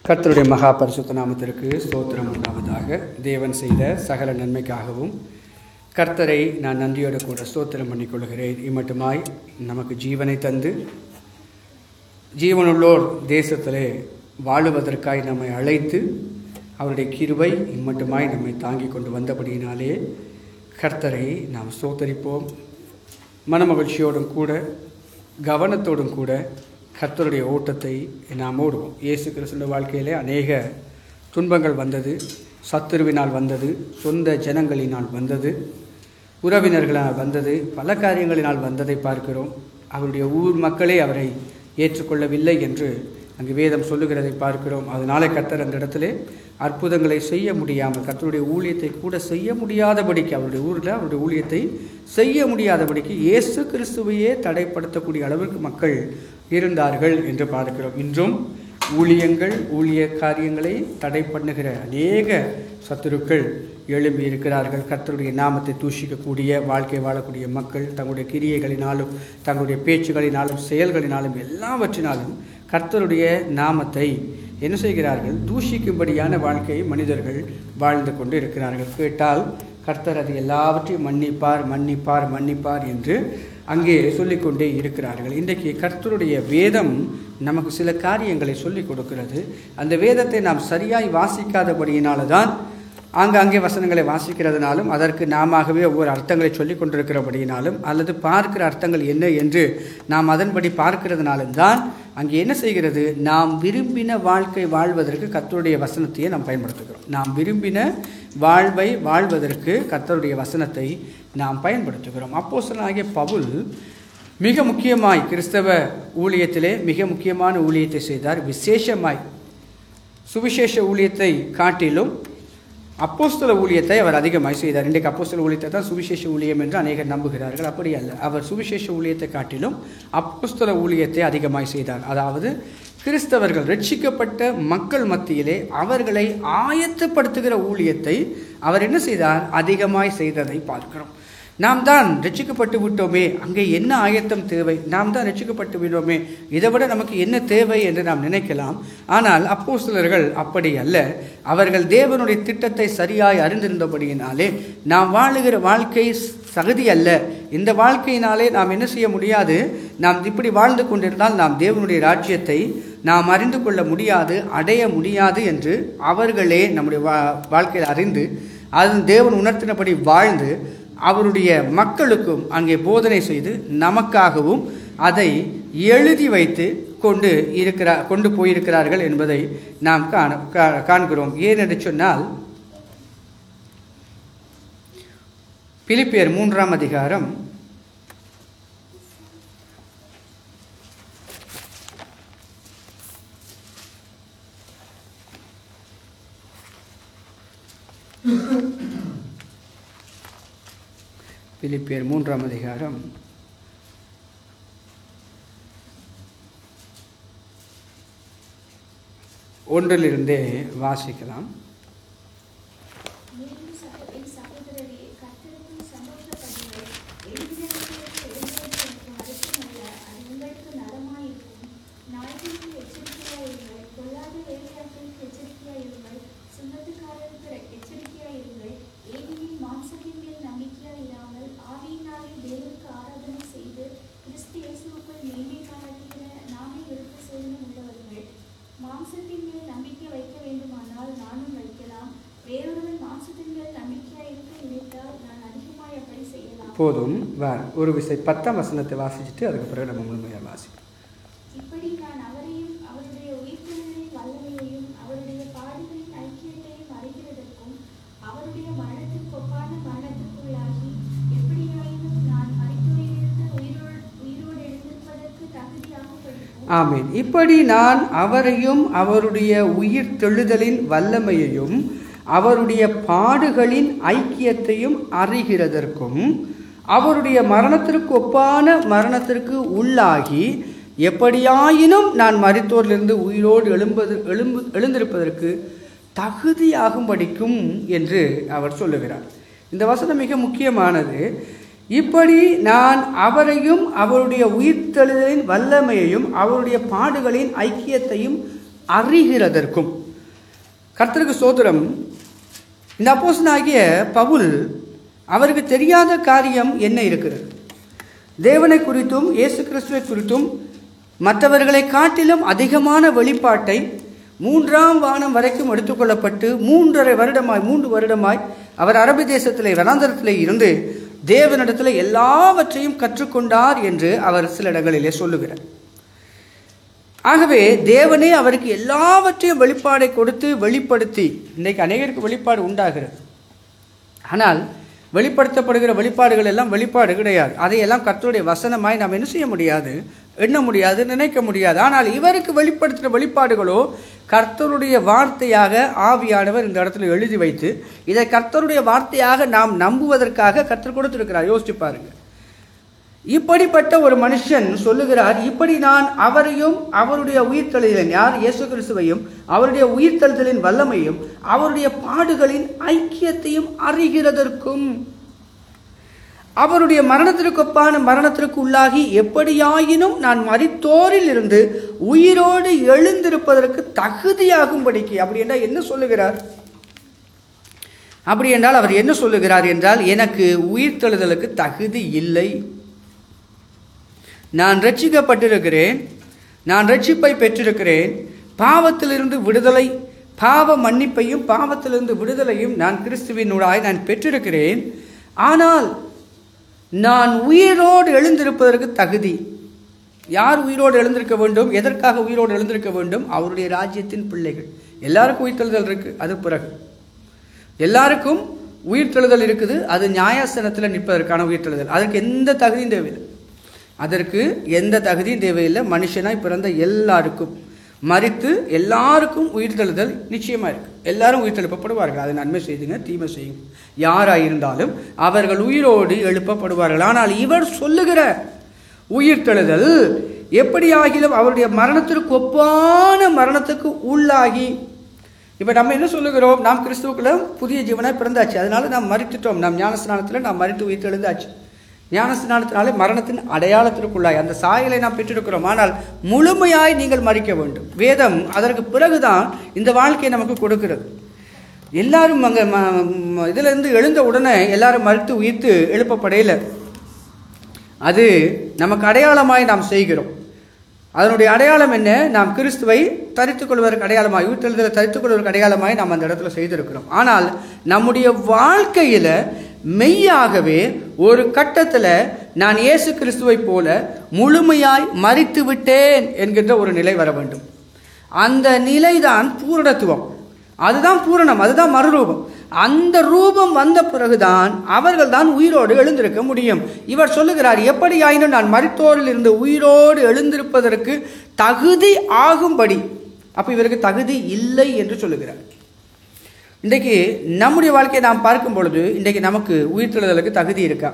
கர்த்தருடைய மகா பரிசுத்த நாமத்திற்கு ஸ்தோத்திரம் உண்டாவதாக. தேவன் செய்த சகல நன்மைக்காகவும் கர்த்தரை நான் நன்றியோடு கூட ஸ்தோத்திரம் பண்ணிக்கொள்கிறேன். இம்மட்டுமாய் நமக்கு ஜீவனை தந்து ஜீவனுள்ளோர் தேசத்திலே வாழுவதற்காய் நம்மை அழைத்து அவருடைய கிருபை இம்மட்டுமாய் நம்மை தாங்கி கொண்டு வந்தபடியினாலே கர்த்தரை நாம் ஸ்தோத்தரிப்போம். மனமகிழ்ச்சியோடும் கூட கவனத்தோடும் கூட கர்த்தருடைய ஓட்டத்தை நாம் ஓடுவோம். இயேசு கிறிஸ்துவின் வாழ்க்கையிலே அநேக துன்பங்கள் வந்தது, சத்துருவினால் வந்தது, சொந்த ஜனங்களினால் வந்தது, உறவினர்களால் வந்தது, பல காரியங்களினால் வந்ததை பார்க்கிறோம். அவருடைய ஊர் மக்களே அவரை ஏற்றுக்கொள்ளவில்லை என்று அங்கு வேதம் சொல்லுகிறதை பார்க்கிறோம். அதனாலே கர்த்தர் அந்த இடத்திலே அற்புதங்களை செய்ய முடியாமல், கர்த்தருடைய ஊழியத்தை கூட செய்ய முடியாதபடிக்கு, அவருடைய ஊரில் அவருடைய ஊழியத்தை செய்ய முடியாதபடிக்கு இயேசு கிறிஸ்துவையே தடைப்படுத்தக்கூடிய அளவிற்கு மக்கள் இருந்தார்கள் என்று பார்க்கிறோம். இன்றும் ஊழியங்கள் ஊழிய காரியங்களை தடை பண்ணுகிற அநேக சத்துருக்கள் எழும்பி இருக்கிறார்கள். கர்த்தருடைய நாமத்தை தூஷிக்கக்கூடிய வாழ்க்கை வாழக்கூடிய மக்கள் தங்களுடைய கிரியைகளினாலும் தங்களுடைய பேச்சுகளினாலும் செயல்களினாலும் எல்லாவற்றினாலும் கர்த்தருடைய நாமத்தை என்ன செய்கிறார்கள்? தூஷிக்கும்படியான வாழ்க்கையை மனிதர்கள் வாழ்ந்து கொண்டு இருக்கிறார்கள். கேட்டால் கர்த்தர் அது எல்லாவற்றையும் மன்னிப்பார் மன்னிப்பார் மன்னிப்பார் என்று அங்கே சொல்லிக்கொண்டே இருக்கிறார்கள். இன்றைக்கு கர்த்தருடைய வேதம் நமக்கு சில காரியங்களை சொல்லிக் கொடுக்கிறது. அந்த வேதத்தை நாம் சரியாய் வாசிக்காதபடியினால தான் ஆங்காங்கே வசனங்களை வாசிக்கிறதுனாலும் அதற்கு நாமவே ஒவ்வொரு அர்த்தங்களை சொல்லிக் கொண்டிருக்கிறபடியினாலும் அல்லது பார்க்கிற அர்த்தங்கள் என்ன என்று நாம் அதன்படி பார்க்கிறதுனாலும் தான் அங்கே என்ன செய்கிறது? நாம் விரும்பின வாழ்க்கை வாழ்வதற்கு கர்த்தருடைய வசனத்தையே நாம் பயன்படுத்துகிறோம். நாம் விரும்பின வாழ்வை வாழ்வதற்கு கர்த்தருடைய வசனத்தை நாம் பயன்படுத்துகிறோம். அப்போஸ்தலனாகிய பவுல் மிக முக்கியமாய் கிறிஸ்தவ ஊழியத்திலே மிக முக்கியமான ஊழியத்தை செய்தார். விசேஷமாய் சுவிசேஷ ஊழியத்தை காட்டிலும் அப்போஸ்தல ஊழியத்தை அவர் அதிகமாய் செய்தார். இன்றைக்கு அப்போஸ்தல ஊழியத்தை தான் சுவிசேஷ ஊழியம் என்று அநேகர் நம்புகிறார்கள். அப்படி அல்ல. அவர் சுவிசேஷ ஊழியத்தை காட்டிலும் அப்போஸ்தல ஊழியத்தை அதிகமாய் செய்தார். அதாவது கிறிஸ்தவர்கள் ரட்சிக்கப்பட்ட மக்கள் மத்தியிலே அவர்களை ஆயத்தப்படுத்துகிற ஊழியத்தை அவர் என்ன செய்தார்? அதிகமாய் செய்ததை பார்க்கிறோம். நாம் தான் ரட்சிக்கப்பட்டு விட்டோமே, அங்கே என்ன ஆயத்தம் தேவை? நாம் தான் ரட்சிக்கப்பட்டு விட்டோமே, இதை விட நமக்கு என்ன தேவை என்று நாம் நினைக்கலாம். ஆனால் அப்போஸ்தலர்கள் அப்படி அல்ல. அவர்கள் தேவனுடைய திட்டத்தை சரியாய் அறிந்திருந்தபடியினாலே நாம் வாழுகிற வாழ்க்கை சகதி அல்ல, இந்த வாழ்க்கையினாலே நாம் என்ன செய்ய முடியாது, நாம் இப்படி வாழ்ந்து கொண்டிருந்தால் நாம் தேவனுடைய ராஜ்யத்தை நாம் அறிந்து கொள்ள முடியாது, அடைய முடியாது என்று அவர்களே நம்முடைய வாழ்க்கையில் அறிந்து அது தேவன் உணர்த்தினபடி வாழ்ந்து அவருடைய மக்களுக்கும் அங்கே போதனை செய்து நமக்காகவும் அதை எழுதி வைத்து கொண்டு போயிருக்கிறார்கள் என்பதை நாம் காண்கிறோம். ஏனென்று சொன்னால் பிலிப்பியர் 3ஆம் அதிகாரம் 3ஆம் அதிகாரம் 1 வாசிக்கலாம். போதும். ஒரு விசை 10ஆம் வசனத்தை வாசிச்சுட்டு அதுக்கு பிறகு நம்ம முழுமையாக வாசிப்போம். ஆமீன். இப்படி நான் அவரையும் அவருடைய உயிர் தெழுதலின் வல்லமையையும் அவருடைய பாடுகளின் ஐக்கியத்தையும் அறிகிறதற்கும் அவருடைய மரணத்திற்கு ஒப்பான மரணத்திற்கு உள்ளாகி எப்படியாயினும் நான் மரித்தோரிலிருந்து உயிரோடு எழுந்திருப்பதற்கு தகுதியாகும்படிக்கும் என்று அவர் சொல்லுகிறார். இந்த வசனம் மிக முக்கியமானது. இப்படி நான் அவரையும் அவருடைய உயிர்த்தெழுதலின் வல்லமையையும் அவருடைய பாடுகளின் ஐக்கியத்தையும் அறிகிறதற்கும். கர்த்தருக்கு ஸ்தோத்திரம். இந்த அப்போஸ்தலனாகிய பவுல் அவருக்கு தெரியாத காரியம் என்ன இருக்கிறது? தேவனை குறித்தும் இயேசு கிறிஸ்துவை குறித்தும் மற்றவர்களை காட்டிலும் அதிகமான வெளிப்பாட்டை 3ஆம் வானம் வரைக்கும் எடுத்துக்கொள்ளப்பட்டு 3 வருடமாய் அவர் அரபி தேசத்திலே வனாந்தரத்திலே இருந்து தேவனிடத்தில் எல்லாவற்றையும் கற்றுக்கொண்டார் என்று அவர் சில இடங்களிலே சொல்லுகிறார். ஆகவே தேவனே அவருக்கு எல்லாவற்றையும் வெளிப்பாடை கொடுத்து வெளிப்படுத்தி, இன்றைக்கு அநேகருக்கு வெளிப்பாடு உண்டாகிறது, ஆனால் வெளிப்படுத்தப்படுகிற வெளிப்பாடுகள் எல்லாம் வெளிப்பாடு கிடையாது. அதையெல்லாம் கர்த்தருடைய வசனமாய் நாம் என்ன செய்ய முடியாது, எண்ண முடியாது, நினைக்க முடியாது. ஆனால் இவருக்கு வெளிப்படுத்துகிற வெளிப்பாடுகளோ கர்த்தருடைய வார்த்தையாக ஆவியானவர் இந்த இடத்துல எழுதி வைத்து இதை கர்த்தருடைய வார்த்தையாக நாம் நம்புவதற்காக கர்த்தர் கொடுத்திருக்கிறார். யோசிச்சு பாருங்க. இப்படிப்பட்ட ஒரு மனுஷன் சொல்லுகிறார், இப்படி நான் அவரையும் அவருடைய உயிர்த்தெழுதலின், யார், இயேசு கிறிஸ்துவையும் அவருடைய உயிர்த்தெழுதலின் வல்லமையும் அவருடைய பாடுகளின் ஐக்கியத்தையும் அறிகிறதற்கும் அவருடைய மரணத்திற்கொப்பான மரணத்திற்கு உள்ளாகி எப்படியாயினும் நான் மரித்தோரில் இருந்து உயிரோடு எழுந்திருப்பதற்கு தகுதியாகும்படிக்கு. அப்படி என்றால் என்ன சொல்லுகிறார்? அப்படி என்றால் அவர் என்ன சொல்லுகிறார் என்றால், எனக்கு உயிர்த்தெழுதலுக்கு தகுதி இல்லை. நான் ரட்சிக்கப்பட்டிருக்கிறேன், நான் ரட்சிப்பை பெற்றிருக்கிறேன், பாவத்திலிருந்து விடுதலை, பாவ மன்னிப்பையும் பாவத்திலிருந்து விடுதலையும் நான் கிறிஸ்துவினூடாய் நான் பெற்றிருக்கிறேன். ஆனால் நான் உயிரோடு எழுந்திருப்பதற்கு தகுதி. யார் உயிரோடு எழுந்திருக்க வேண்டும்? எதற்காக உயிரோடு எழுந்திருக்க வேண்டும்? அவருடைய ராஜ்யத்தின் பிள்ளைகள். எல்லாருக்கும் உயிர்த்தெழுதல் இருக்கு, அது பிறகு எல்லாருக்கும் உயிர்த்தெழுதல் இருக்குது. அது நியாயாசனத்தில் நிற்பதற்கான உயிர்த்தெழுதல். அதற்கு எந்த தகுதியும் தேவையில்லை, அதற்கு எந்த தகுதியும் தேவையில்லை. மனுஷனாய் பிறந்த எல்லாருக்கும், மரித்து எல்லாருக்கும் உயிர்த்தெழுதல் நிச்சயமாக இருக்கு. எல்லாரும் உயிர்த்தெழுப்பப்படுவார்கள். அது நன்மை செய்துங்க, தீமை செய்யுங்க, யாராயிருந்தாலும் அவர்கள் உயிரோடு எழுப்பப்படுவார்கள். ஆனால் இவர் சொல்லுகிற உயிர்த்தெழுதல் எப்படியாகிலும் அவருடைய மரணத்திற்கு ஒப்பான மரணத்துக்கு உள்ளாகி, இப்போ நம்ம என்ன சொல்லுகிறோம்? நாம் கிறிஸ்துவுக்குள்ள புதிய ஜீவனாய் பிறந்தாச்சு, அதனால நாம் மரித்துட்டோம். நாம் ஞானஸ்நானத்தில் நாம் மரித்து உயிர்த்தெழுந்தாச்சு. ஞானஸ்நானத்தினாலே மரணத்தின் அடையாளத்திற்குள்ளாய் அந்த சாயலை நாம் பெற்றிருக்கிறோம். ஆனால் முழுமையாய் நீங்கள் மரிக்க வேண்டும். வேதம் அதற்கு பிறகுதான் இந்த வாழ்க்கையை நமக்கு கொடுக்கிறது. எல்லாரும் அங்கே இதிலிருந்து எழுந்த உடனே எல்லாரும் மரித்து உயிர்த்து எழுப்பப்படையில அது நமக்கு அடையாளமாய் நாம் செய்கிறோம். அதனுடைய அடையாளம் என்ன? நாம் கிறிஸ்துவை தரித்துக் கொள்வதற்கு அடையாளமாய், உயிர்த்தெழுதலை தரித்துக் கொள்வதற்கு அடையாளமாய் நாம் அந்த இடத்துல செய்திருக்கிறோம். ஆனால் நம்முடைய வாழ்க்கையில மெய்யாகவே ஒரு கட்டத்தில் நான் இயேசு கிறிஸ்துவை போல முழுமையாய் மரித்து விட்டேன் என்கின்ற ஒரு நிலை வர வேண்டும். அந்த நிலைதான் பூரணத்துவம், அதுதான் பூரணம், அதுதான் மறுரூபம். அந்த ரூபம் வந்த பிறகுதான் அவர்கள் தான் உயிரோடு எழுந்திருக்க முடியும். இவர் சொல்லுகிறார், எப்படியாயினும் நான் மரித்தோரில் இருந்து உயிரோடு எழுந்திருப்பதற்கு தகுதி ஆகும்படி. அப்ப இவருக்கு தகுதி இல்லை என்று சொல்லுகிறார். இன்றைக்கு நம்முடைய வாழ்க்கையை நாம் பார்க்கும் பொழுது இன்றைக்கு நமக்கு உயிர்த்தெழுதலுக்கு தகுதி இருக்கா?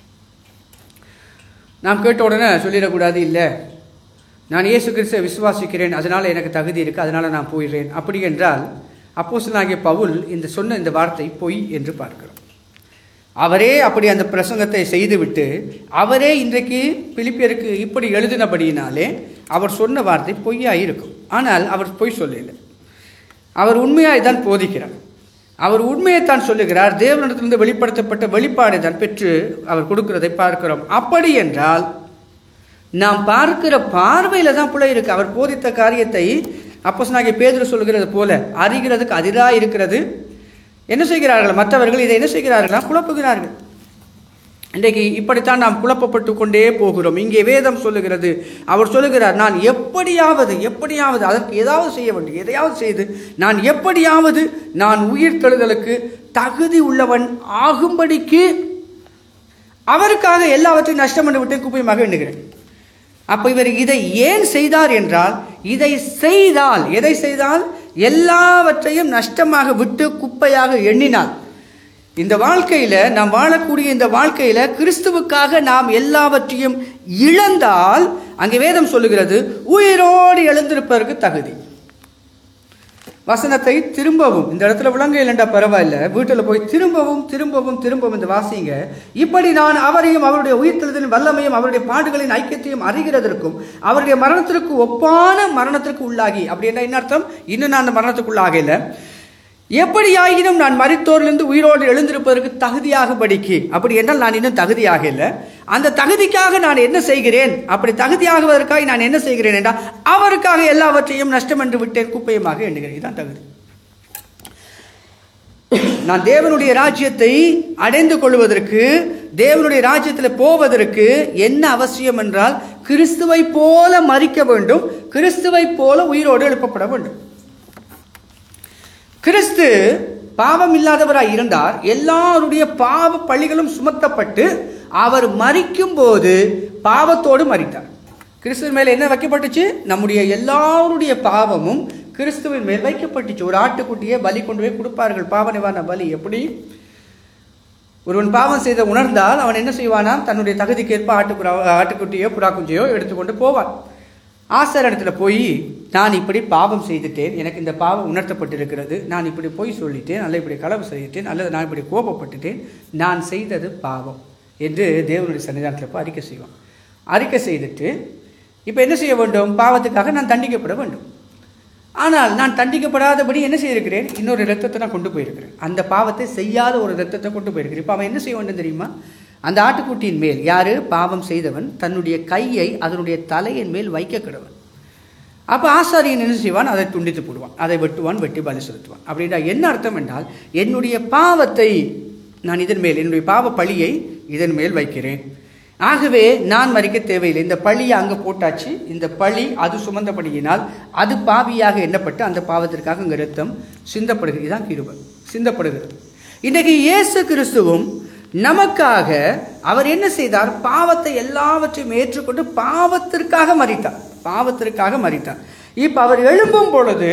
நாம் கேட்ட உடனே சொல்லிடக்கூடாது, இல்லை நான் இயேசு கிறிஸ்துவை விசுவாசிக்கிறேன், அதனால் எனக்கு தகுதி இருக்குது, அதனால் நான் போயிடுறேன். அப்படி என்றால் அப்போஸ்தலனாகிய பவுல் சொன்ன இந்த வார்த்தை பொய் என்று பார்க்கிறோம். அவரே அப்படி அந்த பிரசங்கத்தை செய்துவிட்டு அவரே இன்றைக்கு பிலிப்பியருக்கு இப்படி எழுதினபடியினாலே அவர் சொன்ன வார்த்தை பொய்யாக இருக்கும். ஆனால் அவர் பொய் சொல்லலை, அவர் உண்மையாய் தான் போதிக்கிறார். அவர் உண்மையைத்தான் சொல்லுகிறார். தேவனிடத்திலிருந்து வெளிப்படுத்தப்பட்ட வெளிப்பாடை தான் பெற்று அவர் கொடுக்கிறதை பார்க்கிறோம். அப்படி என்றால் நாம் பார்க்கிற பார்வையில தான் பிள்ளை இருக்கு. அவர் போதித்த காரியத்தை அப்போஸ்தலனாகிய பேதுரு சொல்லுகிறது போல அறிகிறதுக்கு அதிராக இருக்கிறது. என்ன செய்கிறார்கள் மற்றவர்கள்? இதை என்ன செய்கிறார்கள்? குழப்புகிறார்கள். இன்றைக்கு இப்படித்தான் நாம் குழப்பப்பட்டு கொண்டே போகிறோம். இங்கே வேதம் சொல்லுகிறது, அவர் சொல்லுகிறார், நான் எப்படியாவது அதற்கு ஏதாவது செய்ய வேண்டும், எதையாவது செய்து நான் எப்படியாவது நான் உயிர்த்தெழுதலுக்கு தகுதி உள்ளவன் ஆகும்படிக்கு அவருக்காக எல்லாவற்றையும் நஷ்டம் பண்ணி விட்டு குப்பையுமாக எண்ணுகிறேன். அப்ப இவர் இதை ஏன் செய்தார் என்றால், இதை செய்தால், எதை செய்தால்? எல்லாவற்றையும் நஷ்டமாக விட்டு குப்பையாக எண்ணினார். இந்த வாழ்க்கையில நாம் வாழக்கூடிய இந்த வாழ்க்கையில கிறிஸ்துவுக்காக நாம் எல்லாவற்றையும் இழந்தால் அங்கே வேதம் சொல்லுகிறது உயிரோடு எழுந்திருப்பதற்கு தகுதி. வசனத்தை திரும்பவும், இந்த இடத்துல விளங்க இல்லைண்டா பரவாயில்ல, வீட்டில் போய் திரும்பவும் திரும்பவும் திரும்பவும் இந்த வாசிங்க. இப்படி நான் அவரையும் அவருடைய உயிர்த்தெழுதலின் வல்லமையும் அவருடைய பாடுகளின் ஐக்கியத்தையும் அறிகிறதற்கும் அவருடைய மரணத்திற்கு ஒப்பான மரணத்திற்கு உள்ளாகி. அப்படின்னா என்ன அர்த்தம்? இன்னும் நான் அந்த மரணத்துக்குள்ளாகல, எப்படியாயினும் நான் மரித்தோரிலிருந்து உயிரோடு எழுந்திருப்பதற்கு தகுதியாக படிக்கு. அப்படி என்றால் நான் இன்னும் தகுதியாக இல்லை. அந்த தகுதிக்காக நான் என்ன செய்கிறேன்? அப்படி தகுதியாகுவதற்காக நான் என்ன செய்கிறேன் என்றால் அவருக்காக எல்லாவற்றையும் நஷ்டம் என்று விட்டேன், குப்பையமாக எண்ணுகிறேன். இதுதான் தகுதி. நான் தேவனுடைய ராஜ்யத்தை அடைந்து கொள்வதற்கு, தேவனுடைய ராஜ்யத்தில் போவதற்கு என்ன அவசியம் என்றால் கிறிஸ்துவை போல மரிக்க வேண்டும், கிறிஸ்துவை போல உயிரோடு எழுப்பப்பட வேண்டும். கிறிஸ்து பாவம் இல்லாதவராய் இருந்தார். எல்லாருடைய பாவ பழிகளும் சுமத்தப்பட்டு அவர் மரிக்கும் போது பாவத்தோடு மரித்தார். கிறிஸ்துவின் மேல் என்ன வைக்கப்பட்டுச்சு? நம்முடைய எல்லாருடைய பாவமும் கிறிஸ்துவின் மேல் வைக்கப்பட்டுச்சு. ஒரு ஆட்டுக்குட்டியை பலி கொண்டு போய் கொடுப்பார்கள், பாவ நிவாரண பலி. எப்படி? ஒருவன் பாவம் செய்த உணர்ந்தால் அவன் என்ன செய்வானா? தன்னுடைய தகுதிக்கேற்ப ஆட்டுக்குட்டியோ புறா குஞ்சையோ எடுத்துக்கொண்டு போவான். ஆசாரியத்துல போய், நான் இப்படி பாவம் செய்துட்டேன், எனக்கு இந்த பாவம் உணர்த்தப்பட்டிருக்கிறது, நான் இப்படி போய் சொல்லிட்டேன், அல்ல இப்படி களவு செய்துட்டேன், அல்லது நான் இப்படி கோபப்பட்டுட்டேன், நான் செய்தது பாவம் என்று தேவனுடைய சன்னிதானத்தில் போய் அறிக்கை செய்வான். அறிக்கை செய்துட்டு இப்போ என்ன செய்ய வேண்டும்? பாவத்துக்காக நான் தண்டிக்கப்பட வேண்டும். ஆனால் நான் தண்டிக்கப்படாதபடி என்ன செய்திருக்கிறேன்? இன்னொரு இரத்தத்தை நான் கொண்டு போயிருக்கிறேன். அந்த பாவத்தை செய்யாத ஒரு இரத்தத்தை கொண்டு போயிருக்கிறேன். இப்போ அவன் என்ன செய்ய வேண்டும் தெரியுமா? அந்த ஆட்டுக்குட்டியின் மேல், யாரு பாவம் செய்தவன், தன்னுடைய கையை அதனுடைய தலையின் மேல் வைக்க கிடவன். அப்போ ஆசாரியன் என்ன செய்வான்? அதை துண்டித்து போடுவான், அதை வெட்டுவான், வெட்டி பலி செலுத்துவான். அப்படின்னா என்ன அர்த்தம் என்றால், என்னுடைய பாவத்தை நான் இதன் மேல், என்னுடைய பாவ பழியை இதன் மேல் வைக்கிறேன். ஆகவே நான் மரிக்க தேவையில்லை. இந்த பழியை அங்கே போட்டாச்சு, இந்த பழி அது சுமந்தபடியினால் அது பாவியாக எண்ணப்பட்டு அந்த பாவத்திற்காக அங்கே ரத்தம் சிந்தப்படுகிறது. இதுதான் கிருபை, சிந்தப்படுகிறது. இன்றைக்கு இயேசு கிறிஸ்துவும் நமக்காக அவர் என்ன செய்தார்? பாவத்தை எல்லாவற்றையும் ஏற்றுக்கொண்டு பாவத்திற்காக மரித்தார், பாவத்திற்காக மரித்தார். இப்ப அவர் எழும்பும் பொழுது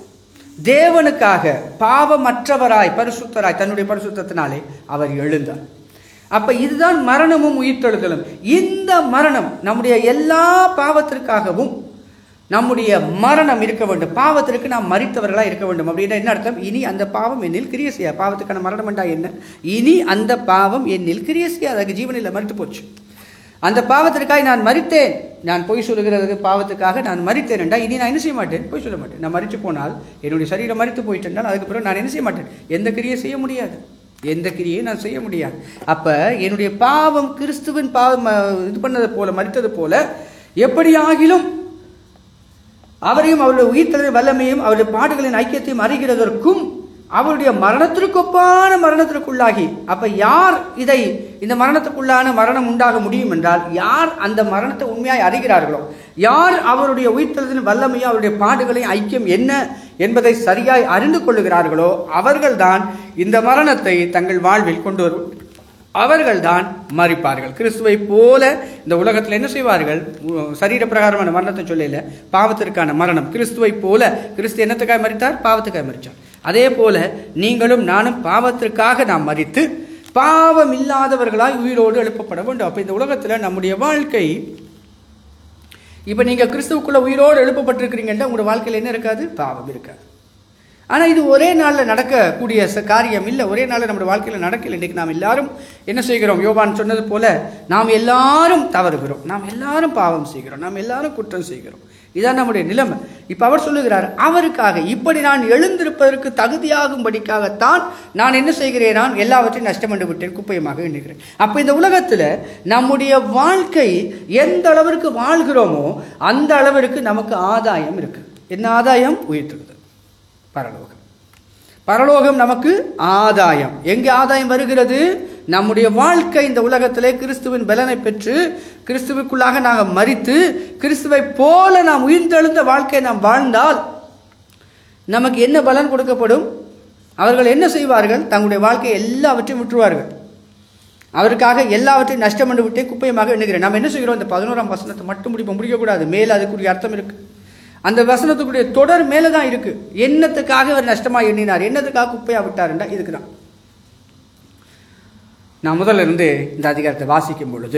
தேவனுக்காக பாவமற்றவராய் பரிசுத்தராய் தன்னுடைய பரிசுத்தத்தினாலே அவர் எழுந்தார். அப்ப இதுதான் மரணமும் உயிர்த்தெழுதலும். இந்த மரணம் நம்முடைய எல்லா பாவத்திற்காகவும் நம்முடைய மரணம் இருக்க வேண்டும். பாவத்திற்கு நாம் மரித்தவர்களாக இருக்க வேண்டும். அப்படின்னா என்ன அர்த்தம்? இனி அந்த பாவம் என்னில் கிரியை செய்ய. பாவத்துக்கான மரணம் என்றா என்ன? இனி அந்த பாவம் என்னில் கிரியை செய்ய, அதுக்கு ஜீவனில் மரித்து போச்சு. அந்த பாவத்திற்காக நான் மரித்தேன், நான் பொய் சொல்லுகிறது பாவத்துக்காக நான் மரித்தேன் என்றால் இனி நான் என்ன செய்ய மாட்டேன்? பொய் சொல்ல மாட்டேன். நான் மரித்து போனால், என்னுடைய சரீரம் மரித்து போயிட்டேன்னால் அதுக்கு பிறகு நான் என்ன செய்ய மாட்டேன்? எந்த கிரியை செய்ய முடியாது, எந்த கிரியை நான் செய்ய முடியாது. அப்ப என்னுடைய பாவம் கிறிஸ்துவின் பாவம் இது பண்ணது போல, மரித்தது போல, எப்படியாகிலும் அவரையும் அவருடைய உயிர்த்தெழுதலின் வல்லமையும் அவருடைய பாடுகளின் ஐக்கியத்தையும் அறிகிறதற்கும் அவருடைய மரணத்திற்கொப்பான மரணத்திற்குள்ளாகி. அப்ப யார் இதை, இந்த மரணத்துக்குள்ளான மரணம் உண்டாக முடியும் என்றால், யார் அந்த மரணத்தை உண்மையாய் அறிகிறார்களோ, யார் அவருடைய உயிர்த்தெழுதலின் வல்லமையும் அவருடைய பாடுகளின் ஐக்கியம் என்ன என்பதை சரியாய் அறிந்து கொள்ளுகிறார்களோ அவர்கள்தான் இந்த மரணத்தை தங்கள் வாழ்வில் கொண்டு வரும், அவர்கள்தான் மரிப்பார்கள். கிறிஸ்துவை போல இந்த உலகத்தில் என்ன செய்வார்கள்? சரீர பிரகாரமான மரணத்தை சொல்லல, பாவத்திற்கான மரணம். கிறிஸ்துவை போல, கிறிஸ்து என்னத்துக்காக மரித்தார்? பாவத்துக்காக மரித்தார். அதே போல நீங்களும் நானும் பாவத்திற்காக நாம் மரித்து பாவம் இல்லாதவர்களாய் உயிரோடு எழுப்பப்பட வேண்டும். அப்ப இந்த உலகத்துல நம்முடைய வாழ்க்கை, இப்ப நீங்க கிறிஸ்துவுக்குள்ள உயிரோடு எழுப்பப்பட்டிருக்கிறீங்கன்னா உங்களோட வாழ்க்கையில் என்ன இருக்காது? பாவம் இருக்காது. ஆனால் இது ஒரே நாளில் நடக்கக்கூடிய காரியம் இல்லை, ஒரே நாளில் நம்முடைய வாழ்க்கையில் நடக்கல. இன்றைக்கு நாம் எல்லாரும் என்ன செய்கிறோம்? யோவான் சொன்னது போல நாம் எல்லாரும் தவறுகிறோம், நாம் எல்லாரும் பாவம் செய்கிறோம், நாம் எல்லாரும் குற்றம் செய்கிறோம். இதான் நம்முடைய நிலைமை. இப்போ அவர் சொல்லுகிறார், அவருக்காக இப்படி நான் எழுந்திருப்பதற்கு தகுதியாகும்படிக்காகத்தான் நான் என்ன செய்கிறேன்? நான் எல்லாவற்றையும் நஷ்டம் பண்ணி விட்டேன், குப்பையமாக எண்ணுகிறேன். அப்போ இந்த உலகத்தில் நம்முடைய வாழ்க்கை எந்த அளவிற்கு வாழ்கிறோமோ அந்த அளவிற்கு நமக்கு ஆதாயம் இருக்கு. என்ன ஆதாயம்? உயிர்த்தெழுதல், பரலோகம். பரலோகம் நமக்கு ஆதாயம். எங்கே ஆதாயம் வருகிறது? நம்முடைய வாழ்க்கை இந்த உலகத்திலே கிறிஸ்துவின் பலனை பெற்று கிறிஸ்துவுக்குள்ளாக நாங்கள் மரித்து கிறிஸ்துவை போல நாம் உயிர்த்தெழுந்த வாழ்க்கையை நாம் வாழ்ந்தால் நமக்கு என்ன பலன் கொடுக்கப்படும்? அவர்கள் என்ன செய்வார்கள்? தங்களுடைய வாழ்க்கையை எல்லாவற்றையும் விட்டுருவார்கள். அவருக்காக எல்லாவற்றையும் நஷ்டம் பண்ணி விட்டே குப்பையமாக எண்ணுகிறேன். நாம் என்ன செய்கிறோம்? இந்த 11ஆம் வசனத்தை மட்டும் முடிக்கக்கூடாது. மேலே அதுக்குரிய அர்த்தம் இருக்கு. அந்த வசனத்துக்குரிய தொடர் மேலே தான் இருக்கு. என்னத்துக்காக அவர் நஷ்டமாக எண்ணினார், என்னத்துக்காக குப்பையா விட்டாருண்டா இதுக்கு தான். நான் முதல்ல இருந்து இந்த அதிகாரத்தை வாசிக்கும் பொழுது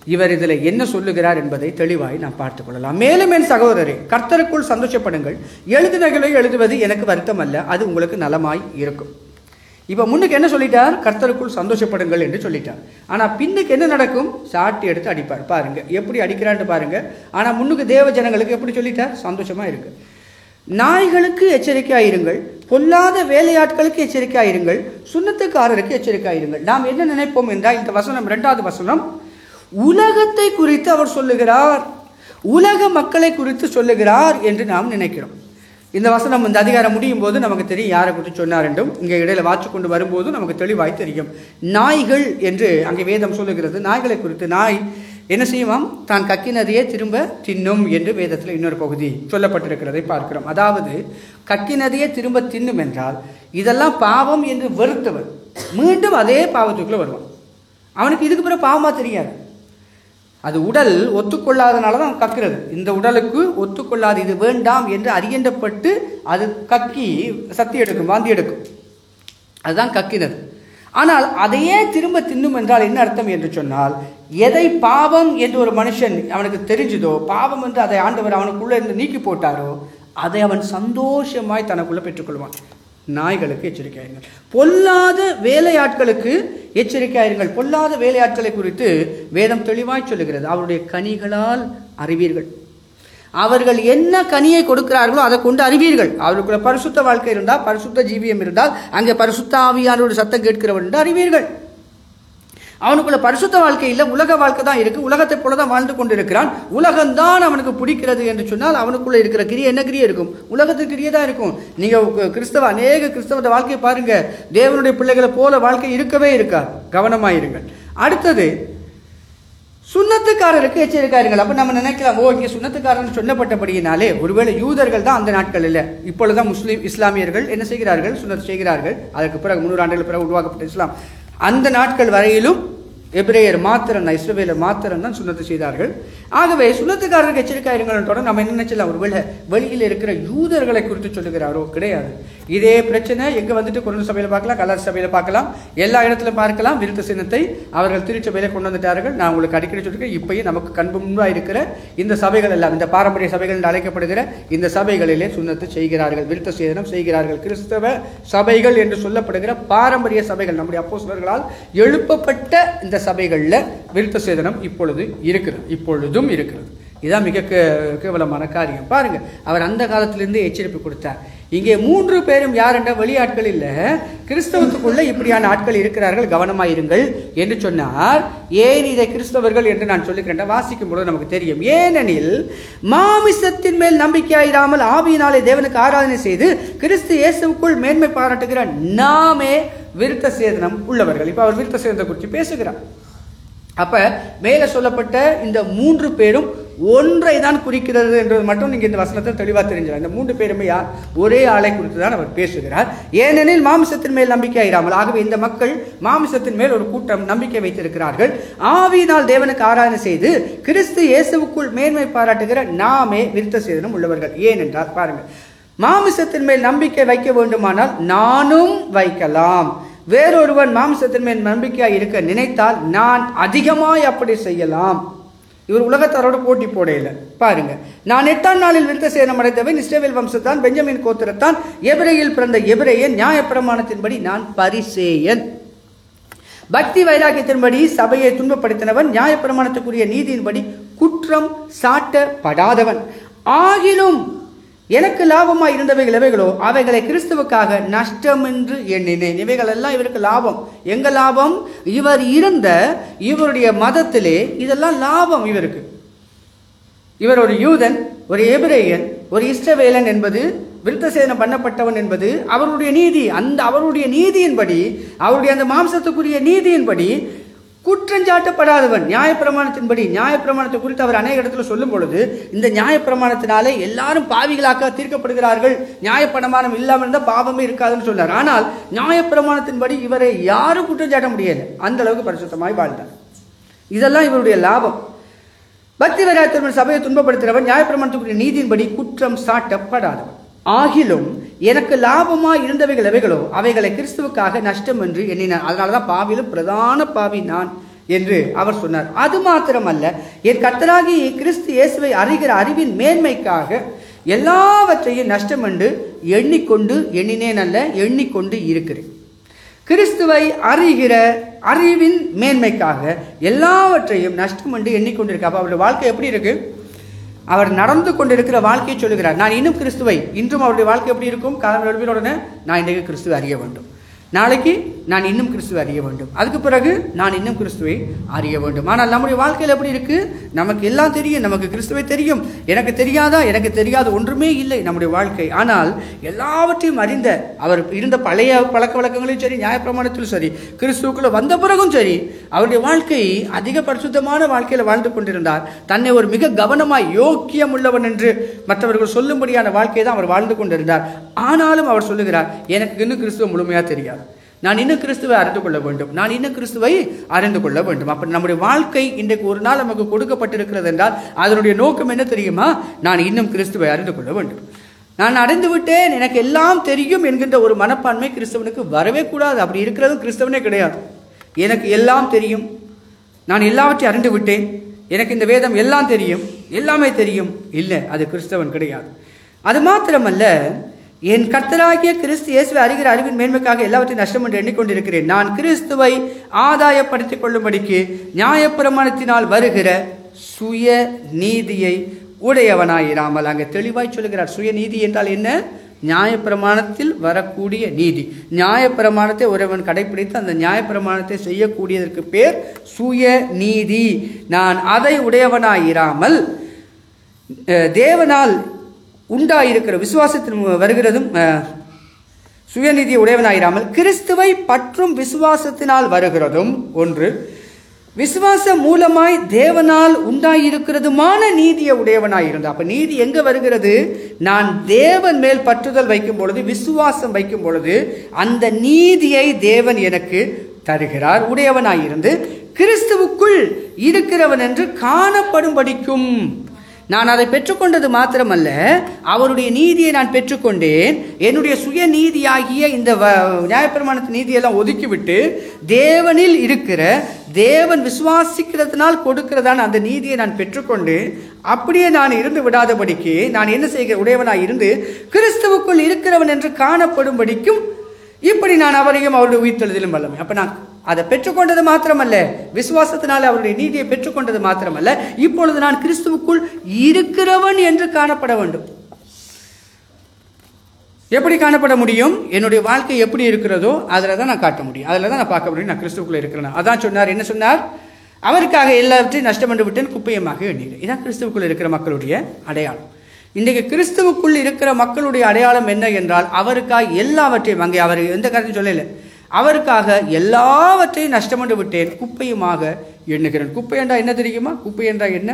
இவர் இதில் என்ன சொல்லுகிறார் என்பதை தெளிவாய் நாம் பார்த்துக் கொள்ளலாம். மேலும் என் சகோதரரே, கர்த்தருக்குள் சந்தோஷப்படுங்கள். எழுதினகளை எழுதுவது எனக்கு வருத்தம் அல்ல, அது உங்களுக்கு நலமாய் இருக்கும். இப்போ முன்னுக்கு என்ன சொல்லிட்டார்? கர்த்தருக்குள் சந்தோஷப்படுங்கள் என்று சொல்லிட்டார். ஆனால் பின்னுக்கு என்ன நடக்கும்? சாட்டி எடுத்து அடிப்பார். பாருங்க எப்படி அடிக்கிறான்னு பாருங்க. ஆனால் முன்னுக்கு தேவ ஜனங்களுக்கு எப்படி சொல்லிட்டார்? சந்தோஷமா இருக்கு. நாய்களுக்கு எச்சரிக்கையாயிருங்கள், பொல்லாத வேலையாட்களுக்கு எச்சரிக்கையாயிருங்கள், சுண்ணத்துக்காரருக்கு எச்சரிக்கையாயிருங்கள். நாம் என்ன நினைப்போம் என்றால், இந்த வசனம் 2வது வசனம் உலகத்தை குறித்து அவர் சொல்லுகிறார், உலக மக்களை குறித்து சொல்லுகிறார் என்று நாம் நினைக்கிறோம். இந்த வசனம் இந்த அதிகாரம் முடியும் போது நமக்கு தெரியும் யாரை குறித்து சொன்னார் என்றும். இங்கே இடையில வாட்சி கொண்டு வரும்போது நமக்கு தெளிவாய் தெரியும். நாய்கள் என்று அங்கே வேதம் சொல்லுகிறது. நாய்களை குறித்து, நாய் என்ன செய்வாம்? தான் கக்கினதையே திரும்ப தின்னும் என்று வேதத்தில் இன்னொரு பகுதி சொல்லப்பட்டிருக்கிறதை பார்க்கிறோம். அதாவது கக்கினதையே திரும்ப தின்னும் என்றால் இதெல்லாம் பாவம் என்று வெறுத்தவர் மீண்டும் அதே பாவத்துக்குள்ள வருவான். அவனுக்கு இதுக்கு பிறகு பாவமா தெரியாது. அது உடல் ஒத்துக்கொள்ளாதனால தான் கக்கிறது. இந்த உடலுக்கு ஒத்துக்கொள்ளாது, இது வேண்டாம் என்று அறியப்பட்டு அது கக்கி சத்தி எடுக்கும், வாந்தி எடுக்கும். அதுதான் கக்கினது. ஆனால் அதையே திரும்ப தின்னும் என்றால் என்ன அர்த்தம் என்று சொன்னால், எதை பாவம் என்று ஒரு மனுஷன் அவனுக்கு தெரிஞ்சதோ, பாவம் என்று அதை ஆண்டவர் அவனுக்குள்ள இருந்து நீக்கி போட்டாரோ, அதை அவன் சந்தோஷமாய் தனக்குள்ள பெற்றுக்கொள்வான். நாய்களுக்கு எச்சரிக்கையாயிருங்கள், பொல்லாத வேலையாட்களுக்கு எச்சரிக்கையாயிருங்கள். பொல்லாத வேலையாட்களை குறித்து வேதம் தெளிவாய் சொல்லுகிறது. அவருடைய கனிகளால் அறிவீர்கள். அவர்கள் என்ன கனியை கொடுக்கிறார்களோ அதை கொண்டு அறிவீர்கள். அவருக்குள்ள பரிசுத்த வாழ்க்கை இருந்தால், பரிசுத்த ஜீவியம் இருந்தால், அங்கே பரிசுத்த ஆவியானோட சத்தம் கேட்கிறவன் என்று அறிவீர்கள். அவனுக்குள்ள பரிசுத்த வாழ்க்கை இல்லை, உலக வாழ்க்கை தான் இருக்கு. உலகத்தை போல தான் வாழ்ந்து கொண்டிருக்கிறான். உலகம்தான் அவனுக்கு பிடிக்கிறது என்று சொன்னால் அவனுக்குள்ள இருக்கிற கிரியை என்ன கிரியை இருக்கும்? உலகத்தின் கிரியை தான் இருக்கும். நீங்க அநேக கிறிஸ்தவ வாழ்க்கையை பாருங்க, தேவனுடைய பிள்ளைகளை போல வாழ்க்கை இருக்கவே இருக்காது. கவனமாயிருங்கள். அடுத்தது சுண்ணத்துக்காரருக்கு எச்சரிக்கையாயிருங்கள். அப்ப நம்ம நினைக்கலாம், ஓ இங்கே சுண்ணத்துக்காரன் சொல்லப்பட்டபடியினாலே ஒருவேளை யூதர்கள் தான் அந்த நாட்கள் இல்லை, இப்பொழுதுதான் இஸ்லாமியர்கள் என்ன செய்கிறார்கள்? சுண்ணத்து செய்கிறார்கள். அதற்கு பிறகு 300 ஆண்டுகள் பிறகு உருவாக்கப்பட்ட இஸ்லாம். அந்த நாட்கள் வரையிலும் எபிரேயர் மாத்திரம் தான், இஸ்ரவேலர் மாத்திரம் தான் சுண்ணத்து செய்தார்கள். ஆகவே சுண்ணத்துக்காரருக்கு எச்சரிக்கையாயிருங்கள். நம்ம என்ன நினைச்சலாம், ஒருவேளை வெளியில் இருக்கிற யூதர்களை குறித்து சொல்லுகிறாரோ? கிடையாது. இதே பிரச்சனை எங்க வந்துட்டு கொரோனா சபையில பார்க்கலாம், கலர் சபையில பார்க்கலாம், எல்லா இடத்திலும் பார்க்கலாம். விருத்த சின்னத்தை அவர்கள் திருச்சபையில கொண்டு வந்துட்டார்கள். நான் உங்களுக்கு அடிக்கடி சொல்லிருக்கேன், இப்பயும் நமக்கு கண் முன்பா இருக்கிற இந்த சபைகள் எல்லாம், இந்த பாரம்பரிய சபைகள் என்று அழைக்கப்படுகிற இந்த சபைகளிலே சுண்ணத்து செய்கிறார்கள், விருத்த சேதனம் செய்கிறார்கள். கிறிஸ்தவ சபைகள் என்று சொல்லப்படுகிற பாரம்பரிய சபைகள், நம்முடைய அப்போஸ்தலர்களால் எழுப்பப்பட்ட இந்த சபைகள்ல விருத்த சேதனம் இப்பொழுது இருக்கிறது, இப்பொழுதும் இருக்கிறது. இதுதான் மிக கேவலமான காரியம். பாருங்க, அவர் அந்த காலத்திலிருந்து எச்சரிப்பு கொடுத்தார். இங்கே 3 பேரும் யார் என்ற வெளியாட்கள் இல்ல, கிறிஸ்தவத்துக்குள்ள இப்படியான ஆட்கள் இருக்கிறார்கள், கவனமாயிருங்கள் என்று சொன்னார். ஏன் இதை கிறிஸ்தவர்கள் என்று நான் சொல்லுகிறேன்? வாசிக்கும் பொழுது நமக்கு தெரியும். ஏனெனில் மாமிசத்தின் மேல் நம்பிக்கையாயிராமல் ஆவியினாலே தேவனுக்கு ஆராதனை செய்து கிறிஸ்து இயேசுவுக்குள் மேன்மை பாராட்டுகிற நாமே விருத்த சேதனம் உள்ளவர்கள். இப்ப அவர் விருத்த சேதனத்தை குறித்து பேசுகிறார். அப்ப மேல சொல்லப்பட்ட இந்த 3 பேரும் ஒன்றை தான் குறிக்கிறது என்றது மட்டும் நீங்க இந்த வசனத்தை தெளிவா தெரிஞ்சிடலாம். இந்த 3 பேருமே யார்? ஒரே ஆளை குறித்து தான் அவர் பேசுகிறார். ஏனெனில் மாமிசத்தின் மேல் நம்பிக்கை இராமல், ஆகவே இந்த மக்கள் மாமிசத்தின் மேல் ஒரு கூட்டம் நம்பிக்கை வைத்திருக்கிறார்கள். ஆவியினால் தேவனுக்கு ஆராதனை செய்து கிறிஸ்து இயேசுவுக்குள் மேன்மை பாராட்டுகிற நாமே விருத்த சேதனம் உள்ளவர்கள். ஏனென்றால் பாருங்க, மாமிசத்தின் மேல் நம்பிக்கை வைக்க வேண்டுமானால் நானும் வைக்கலாம். வேறொருவன் மாம்சத்தின் மேல் நம்பிக்கையாக இருக்க நினைத்தால் நான் அதிகமாய் அப்படி செய்யலாம். இவர் உலகத்தாரோட போட்டி போடையில. பாருங்க, நான் 8ஆம் நாளில் விருத்த சேதனம் அடைந்தவன், இஸ்ரவேல் வம்சத்தான், பெஞ்சமின் கோத்திரத்தான், எபிரேயில் பிறந்த எபிரேயன், நியாயப்பிரமாணத்தின்படி நான் பரிசேயன், பக்தி வைராக்கியத்தின்படி சபையை துன்பப்படுத்தினவன், நியாயப்பிரமாணத்துக்குரிய நீதியின்படி குற்றம் சாட்டப்படாதவன். ஆகிலும் எனக்கு லாபமாய் இருந்தவைகள் எவைகளோ அவைகளை கிறிஸ்துவுக்காக நஷ்டம் என்று எண்ணினேன். இவைகள் எல்லாம் இவருக்கு லாபம். எங்க லாபம்? இவர் இருந்த இவருடைய மதத்திலே இதெல்லாம் லாபம் இவருக்கு. இவர் ஒரு யூதன், ஒரு எபிரேயன், ஒரு இஸ்ரவேலன் என்பது, விருத்த சேதனம் பண்ணப்பட்டவன் என்பது அவருடைய நீதி. அந்த அவருடைய நீதியின்படி, அவருடைய அந்த மாம்சத்துக்குரிய நீதியின்படி குற்றஞ்சாட்டப்படாதவன். நியாயப்பிரமாணத்தின்படி, நியாயப்பிரமாணத்தை குறித்து அவர் அநேக இடத்துல சொல்லும் பொழுது, இந்த நியாயப்பிரமாணத்தினாலே எல்லாரும் பாவிகளாக தீர்க்கப்படுகிறார்கள், நியாயப்பிரமாணம் இல்லாமல் இருந்தால் பாவமே இருக்காதுன்னு சொன்னார். ஆனால் நியாயப்பிரமாணத்தின்படி இவரை யாரும் குற்றஞ்சாட்ட முடியாது. அந்த அளவுக்கு பரிசுத்தமாய் வாழ்ந்தார். இதெல்லாம் இவருடைய லாபம். பக்தி வைராக்கியத்தின் சபையை துன்பப்படுத்துகிறவன், நியாயப்பிரமாணத்துக்குரிய நீதியின்படி குற்றம் சாட்டப்படாதவன். ஆகிலும் எனக்கு லாபமாய் இருந்தவைகள் எவைகளோ அவைகளை கிறிஸ்துவுக்காக நஷ்டம் என்று எண்ணினான். அதனாலதான் பாவிலும் பிரதான பாவி நான் என்று அவர் சொன்னார். அது மாத்திரமல்ல, என் கர்த்தராகிய கிறிஸ்து இயேசுவை அறிகிற அறிவின் மேன்மைக்காக எல்லாவற்றையும் நஷ்டம் என்று எண்ணிக்கொண்டு இருக்கிறேன். கிறிஸ்துவை அறிகிற அறிவின் மேன்மைக்காக எல்லாவற்றையும் நஷ்டம் என்று எண்ணிக்கொண்டிருக்க. அப்போ அவருடைய வாழ்க்கை எப்படி இருக்கு? அவர் நடந்து கொண்டிருக்கிற வாழ்க்கையை சொல்லுகிறார். நான் இன்னும் கிறிஸ்துவை, இன்றும் அவருடைய வாழ்க்கை எப்படி இருக்கும்? காலம் எழுப்பின நான் இன்றைக்கு கிறிஸ்துவை அறிய வேண்டும், நாளைக்கு நான் இன்னும் கிறிஸ்துவை அறிய வேண்டும், அதுக்கு பிறகு நான் இன்னும் கிறிஸ்துவை அறிய வேண்டும். ஆனால் நம்முடைய வாழ்க்கையில் எப்படி இருக்கு? நமக்கு எல்லாம் தெரியும், நமக்கு கிறிஸ்துவை தெரியும், எனக்கு தெரியாதா? எனக்கு தெரியாத ஒன்றுமே இல்லை நம்முடைய வாழ்க்கை. ஆனால் எல்லாவற்றையும் அறிந்த அவர் இருந்த பழைய பழக்க வழக்கங்களையும் சரி, நியாயப்பிரமாணத்திலும் சரி, கிறிஸ்துவுக்குள்ள வந்த பிறகும் சரி, அவருடைய வாழ்க்கை அதிக பரிசுத்தமான வாழ்க்கையில் வாழ்ந்து கொண்டிருந்தார். தன்னை ஒரு மிக கவனமாய் யோக்கியம் உள்ளவன் என்று மற்றவர்கள் சொல்லும்படியான வாழ்க்கையை தான் அவர் வாழ்ந்து கொண்டிருந்தார். ஆனாலும் அவர் சொல்லுகிறார், எனக்கு இன்னும் கிறிஸ்துவ முழுமையாக தெரியாது, நான் இன்னும் கிறிஸ்துவை அறிந்து கொள்ள வேண்டும், நான் இன்னும் கிறிஸ்துவை அறிந்து கொள்ள வேண்டும். அப்ப நம்முடைய வாழ்க்கை இன்றைக்கு ஒரு நாள் நமக்கு கொடுக்கப்பட்டிருக்கிறது என்றால் அதனுடைய நோக்கம் என்ன தெரியுமா? நான் இன்னும் கிறிஸ்துவை அறிந்து கொள்ள வேண்டும். நான் அறிந்து விட்டேன், எனக்கு எல்லாம் தெரியும் என்கின்ற ஒரு மனப்பான்மை கிறிஸ்தவனுக்கு வரவே கூடாது. அப்படி இருக்கிறதும் கிறிஸ்தவனே கிடையாது. எனக்கு எல்லாம் தெரியும், நான் எல்லாவற்றையும் அறிந்து விட்டேன், எனக்கு இந்த வேதம் எல்லாம் தெரியும், எல்லாமே தெரியும், இல்லை, அது கிறிஸ்தவன் கிடையாது. அது மாத்திரமல்ல, என் கர்த்தராகிய கிறிஸ்து இயேசுவை அறிகிற அறிவின் மேன்மைக்காக எல்லாவற்றையும் நஷ்டம் என்று எண்ணிக்கொண்டிருக்கிறேன். நான் கிறிஸ்துவை ஆதாயப்படுத்திக் கொள்ளும்படிக்கு நியாயப்பிரமாணத்தினால் வருகிற சுய நீதியை உடையவனாயிராமல். அங்கே தெளிவாய் சொல்லுகிறார். சுய நீதி என்றால் என்ன? நியாயப்பிரமாணத்தில் வரக்கூடிய நீதி. நியாயப்பிரமாணத்தை ஒருவன் கடைபிடித்து அந்த நியாயப்பிரமாணத்தை செய்யக்கூடியதற்கு பேர் சுய நீதி. நான் அதை உடையவனாயிராமல் தேவனால் உண்டாயிருக்கிற விசுவாசத்தில் வருகிறதும் சுயநீதியை உடையவனாயிராமல் கிறிஸ்துவை பற்றும் விசுவாசத்தினால் வருகிறதும் ஒன்று, விசுவாசம் மூலமாய் தேவனால் உண்டாயிருக்கிறதுமான நீதியை உடையவனாயிருந்தார். அப்ப நீதி எங்க வருகிறது? நான் தேவன் மேல் பற்றுதல் வைக்கும் பொழுது, விசுவாசம் வைக்கும் பொழுது அந்த நீதியை தேவன் எனக்கு தருகிறார். உடையவனாயிருந்து கிறிஸ்துவுக்குள் இருக்கிறவன் என்று காணப்படும்படிக்கும். நான் அதை பெற்றுக்கொண்டது மாத்திரமல்ல, அவருடைய நீதியை நான் பெற்றுக்கொண்டேன். என்னுடைய சுய நீதியாகிய இந்த நியாயப்பிரமாணத்தின் நீதியெல்லாம் ஒதுக்கிவிட்டு தேவனில் இருக்கிற, தேவன் விசுவாசிக்கிறதுனால் கொடுக்கிறதான அந்த நீதியை நான் பெற்றுக்கொண்டு அப்படியே நான் இருந்து விடாதபடிக்கு நான் என்ன செய்கிற உடையவனாய் இருந்து கிறிஸ்துவுக்குள் இருக்கிறவன் என்று காணப்படும்படிக்கும் இப்படி நான் அவரையும் அவருடைய உயிர்த்தெழுதலும் வல்லமை. அப்ப நான் அதை பெற்றுக்கொண்டது மாத்திரமல்ல, விசுவாசத்தினால அவருடைய நீதியை பெற்றுக்கொண்டது மாத்திரமல்ல, இப்பொழுது நான் கிறிஸ்துவுக்குள் இருக்கிறவன் என்று காணப்பட வேண்டும். எப்படி காணப்பட முடியும்? என்னுடைய வாழ்க்கை எப்படி இருக்கிறதோ அதில் தான் நான் காட்ட முடியும், அதில் தான் நான் பார்க்க முடியும் நான் கிறிஸ்துவுக்குள்ள இருக்கிறேன். அதான் சொன்னார். என்ன சொன்னார்? அவருக்காக எல்லாவற்றையும் நஷ்டம் என்று விட்டேன், குப்பையமாக எண்ணினேன். இதான் கிறிஸ்துவுக்குள்ள இருக்கிற மக்களுடைய அடையாளம். இன்றைக்கு கிறிஸ்துவுக்குள் இருக்கிற மக்களுடைய அடையாளம் என்ன என்றால், அவருக்காக எல்லாவற்றையும், அங்கே அவர் எந்த கருத்தையும் சொல்லலை, அவருக்காக எல்லாவற்றையும் நஷ்டம் என்று விட்டேன், குப்பையுமாக எண்ணுகிறேன். குப்பை என்றால் என்ன தெரியுமா? குப்பை என்றால் என்ன?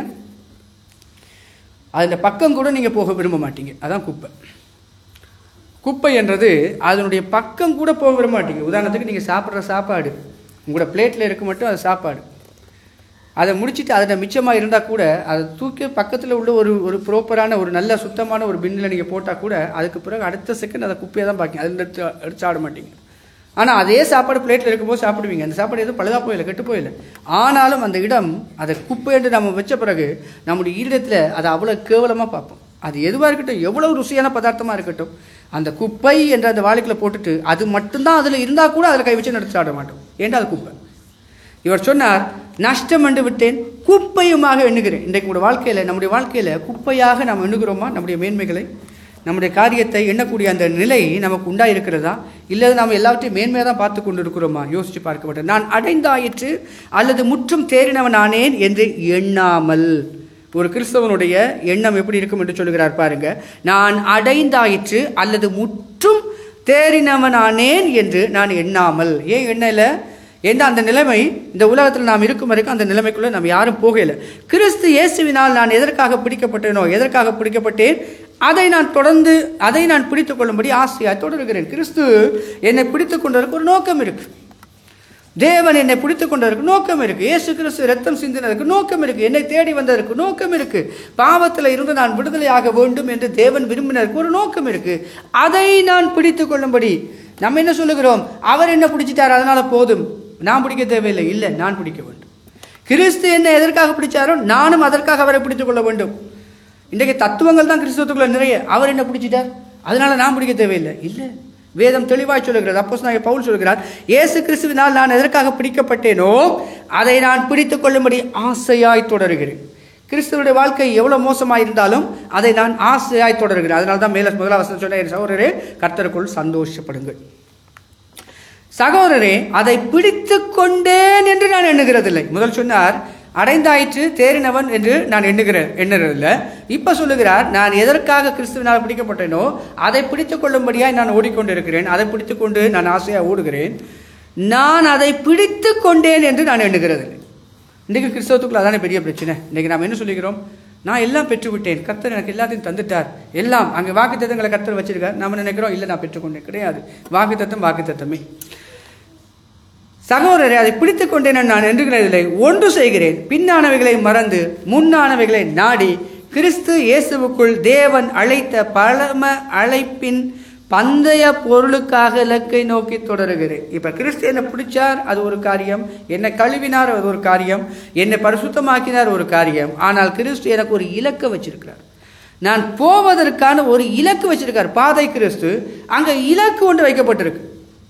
அதில் பக்கம் கூட நீங்கள் போக விரும்ப மாட்டீங்க, அதான் குப்பை. குப்பை என்றது அதனுடைய பக்கம் கூட போக விரும்ப மாட்டீங்க. உதாரணத்துக்கு நீங்கள் சாப்பிட்ற சாப்பாடு உங்களோட பிளேட்டில் இருக்க மட்டும் அது சாப்பாடு, அதை முடிச்சுட்டு அதில் மிச்சமாக இருந்தால் கூட அதை தூக்கி பக்கத்தில் உள்ள ஒரு ப்ராப்பரான ஒரு நல்ல சுத்தமான ஒரு பின்னில் நீங்கள் போட்டால் கூட அதுக்கு பிறகு அடுத்த செகண்ட் அதை குப்பையை தான் பார்க்கிங்க, அதில் எடுத்து சாப்பிட மாட்டீங்க. ஆனால் அதே சாப்பாடு பிளேட்டில் இருக்கும்போது சாப்பிடுவீங்க. அந்த சாப்பாடு எதுவும் பழுதாக போயில்லை, கெட்டு போயில்லை. ஆனாலும் அந்த இடம் அதை குப்பை என்று நம்ம வச்ச பிறகு நம்முடைய ஈரத்தில் அதை அவ்வளோ கேவலமாக பார்ப்போம். அது எதுவாக இருக்கட்டும், எவ்வளோ ருசியான பதார்த்தமாக இருக்கட்டும், அந்த குப்பை என்ற அந்த வாழைக்குள்ள போட்டுட்டு அது மட்டும்தான் அதில் இருந்தால் கூட அதில் கை வச்சு நடத்தி சாப்பிட மாட்டோம், ஏன்டா அது குப்பை. இவர் சொன்னார், நஷ்டம் என்று விட்டேன், குப்பையுமாக எண்ணுகிறேன். இன்றைக்கு நம்முடைய வாழ்க்கையில் குப்பையாக நாம் எண்ணுகிறோமா? நம்முடைய மேன்மைகளை, நம்முடைய காரியத்தை எண்ணக்கூடிய அந்த நிலை நமக்கு உண்டாயிருக்கிறதா? இல்லை நாம் எல்லாவற்றையும் மேன்மையாக தான் பார்த்து கொண்டு இருக்கிறோமா? யோசித்து பார்க்கப்பட்டேன். நான் அடைந்தாயிற்று அல்லது முற்றும் தேறினவன் ஆனேன் என்று எண்ணாமல். ஒரு கிறிஸ்தவனுடைய எண்ணம் எப்படி இருக்கும் என்று சொல்லுகிறார் பாருங்க. நான் அடைந்தாயிற்று அல்லது முற்றும் தேறினவனானேன் என்று நான் எண்ணாமல். ஏன் எண்ணல? ஏன்னா அந்த நிலைமை இந்த உலகத்தில் நாம் இருக்கும் வரைக்கும் அந்த நிலைமைக்குள்ள நாம் யாரும் போகல. கிறிஸ்து இயேசுவினால் நான் எதற்காக பிடிக்கப்பட்டேனோ, எதற்காக பிடிக்கப்பட்டேன், அதை நான் பிடித்துக் கொள்ளும்படி ஆசையாக தொடர்கிறேன். கிறிஸ்து என்னை பிடித்துக் கொண்டதற்கு ஒரு நோக்கம் இருக்கு. தேவன் என்னை பிடித்துக் கொண்டதற்கு நோக்கம் இருக்கு. இயேசு கிறிஸ்து ரத்தம் சிந்தினதற்கு நோக்கம் இருக்கு. என்னை தேடி வந்ததற்கு நோக்கம் இருக்கு. பாவத்தில் இருந்து நான் விடுதலையாக வேண்டும் என்று தேவன் விரும்பினதற்கு ஒரு நோக்கம் இருக்கு. அதை நான் பிடித்துக் கொள்ளும்படி நம்ம என்ன சொல்லுகிறோம்? அவர் என்ன பிடிச்சிட்டார், அதனால போதும், நான் பிடிக்க தேவையில்லை. இல்லை, நான் பிடிக்க வேண்டும். கிறிஸ்து என்ன எதற்காக பிடிச்சாரோ நானும் அதற்காக அவரை பிடித்துக் கொள்ள வேண்டும். இன்றைக்கு தத்துவங்கள் தான் கிறிஸ்துவத்துக்குள்ள நிறைய. அவர் என்ன பிடிச்சிட்டார், அதனால நான் பிடிக்க தேவையில்லை. இல்லை, வேதம் தெளிவாய் சொல்லுகிறது. அப்போஸ்தலனாகிய பவுல் சொல்கிறார், இயேசு கிறிஸ்துவினால் நான் எதற்காக பிடிக்கப்பட்டேனோ அதை நான் பிடித்துக் கொள்ளும்படி ஆசையாய் தொடருகிறேன். கிறிஸ்துவனுடைய வாழ்க்கை எவ்வளவு மோசமாக இருந்தாலும் அதை நான் ஆசையாய் தொடருகிறேன். அதனால தான் மேல முதலாம் வசனம் சொன்ன, என் சகோதரரே கர்த்தருக்குள் சந்தோஷப்படுங்கள். சகோதரரே, அதை பிடித்து கொண்டேன் என்று நான் எண்ணுகிறதில்லை. முதல் சொன்னார் அடைந்தாயிற்று தேறினவன் என்று நான் எண்ணுகிறதில்லை. இப்ப சொல்லுகிறார், நான் எதற்காக கிறிஸ்துவினால் பிடிக்கப்பட்டேனோ அதை பிடித்துக் கொள்ளும்படியாய் நான் ஓடிக்கொண்டிருக்கிறேன். அதை பிடித்துக் கொண்டு நான் ஆசையாக ஓடுகிறேன். நான் அதை பிடித்து கொண்டேன் என்று நான் எண்ணுகிறதில்லை. இன்றைக்கு கிறிஸ்தவத்துக்குள்ள அதானே பெரிய பிரச்சனை. இன்றைக்கு நாம் என்ன சொல்லுகிறோம், நான் எல்லாம் பெற்றுவிட்டேன், கர்த்தர் எனக்கு எல்லாத்தையும் தந்துட்டார், எல்லாம் அங்கே வாக்குத்தத்தங்களை கர்த்தர் வச்சிருக்கார். நம்ம நினைக்கிறோம் இல்லை நான் பெற்றுக்கொண்டேன். கிடையாது, வாக்குத்தத்தமே. சகோதரரை, அதை பிடித்துக் கொண்டேன் நான் எண்ணுகிறதில்லை, ஒன்று செய்கிறேன், பின்னானவைகளை மறந்து முன்னானவைகளை நாடி கிறிஸ்து இயேசுவுக்குள் தேவன் அழைத்த பரம அழைப்பின் பந்தய பொருளுக்காக இலக்கை நோக்கி தொடருகிறேன். இப்ப கிறிஸ்து என்னை பிடிச்சார், அது ஒரு காரியம். என்னை கழுவினார், அது ஒரு காரியம். என்னை பரிசுத்தமாக்கினார், ஒரு காரியம். ஆனால் கிறிஸ்து எனக்கு ஒரு இலக்கை வச்சிருக்கிறார். நான் போவதற்கான ஒரு இலக்கு வச்சிருக்கார். பாதை கிறிஸ்து, அங்க இலக்கு ஒன்று வைக்கப்பட்டிருக்கு.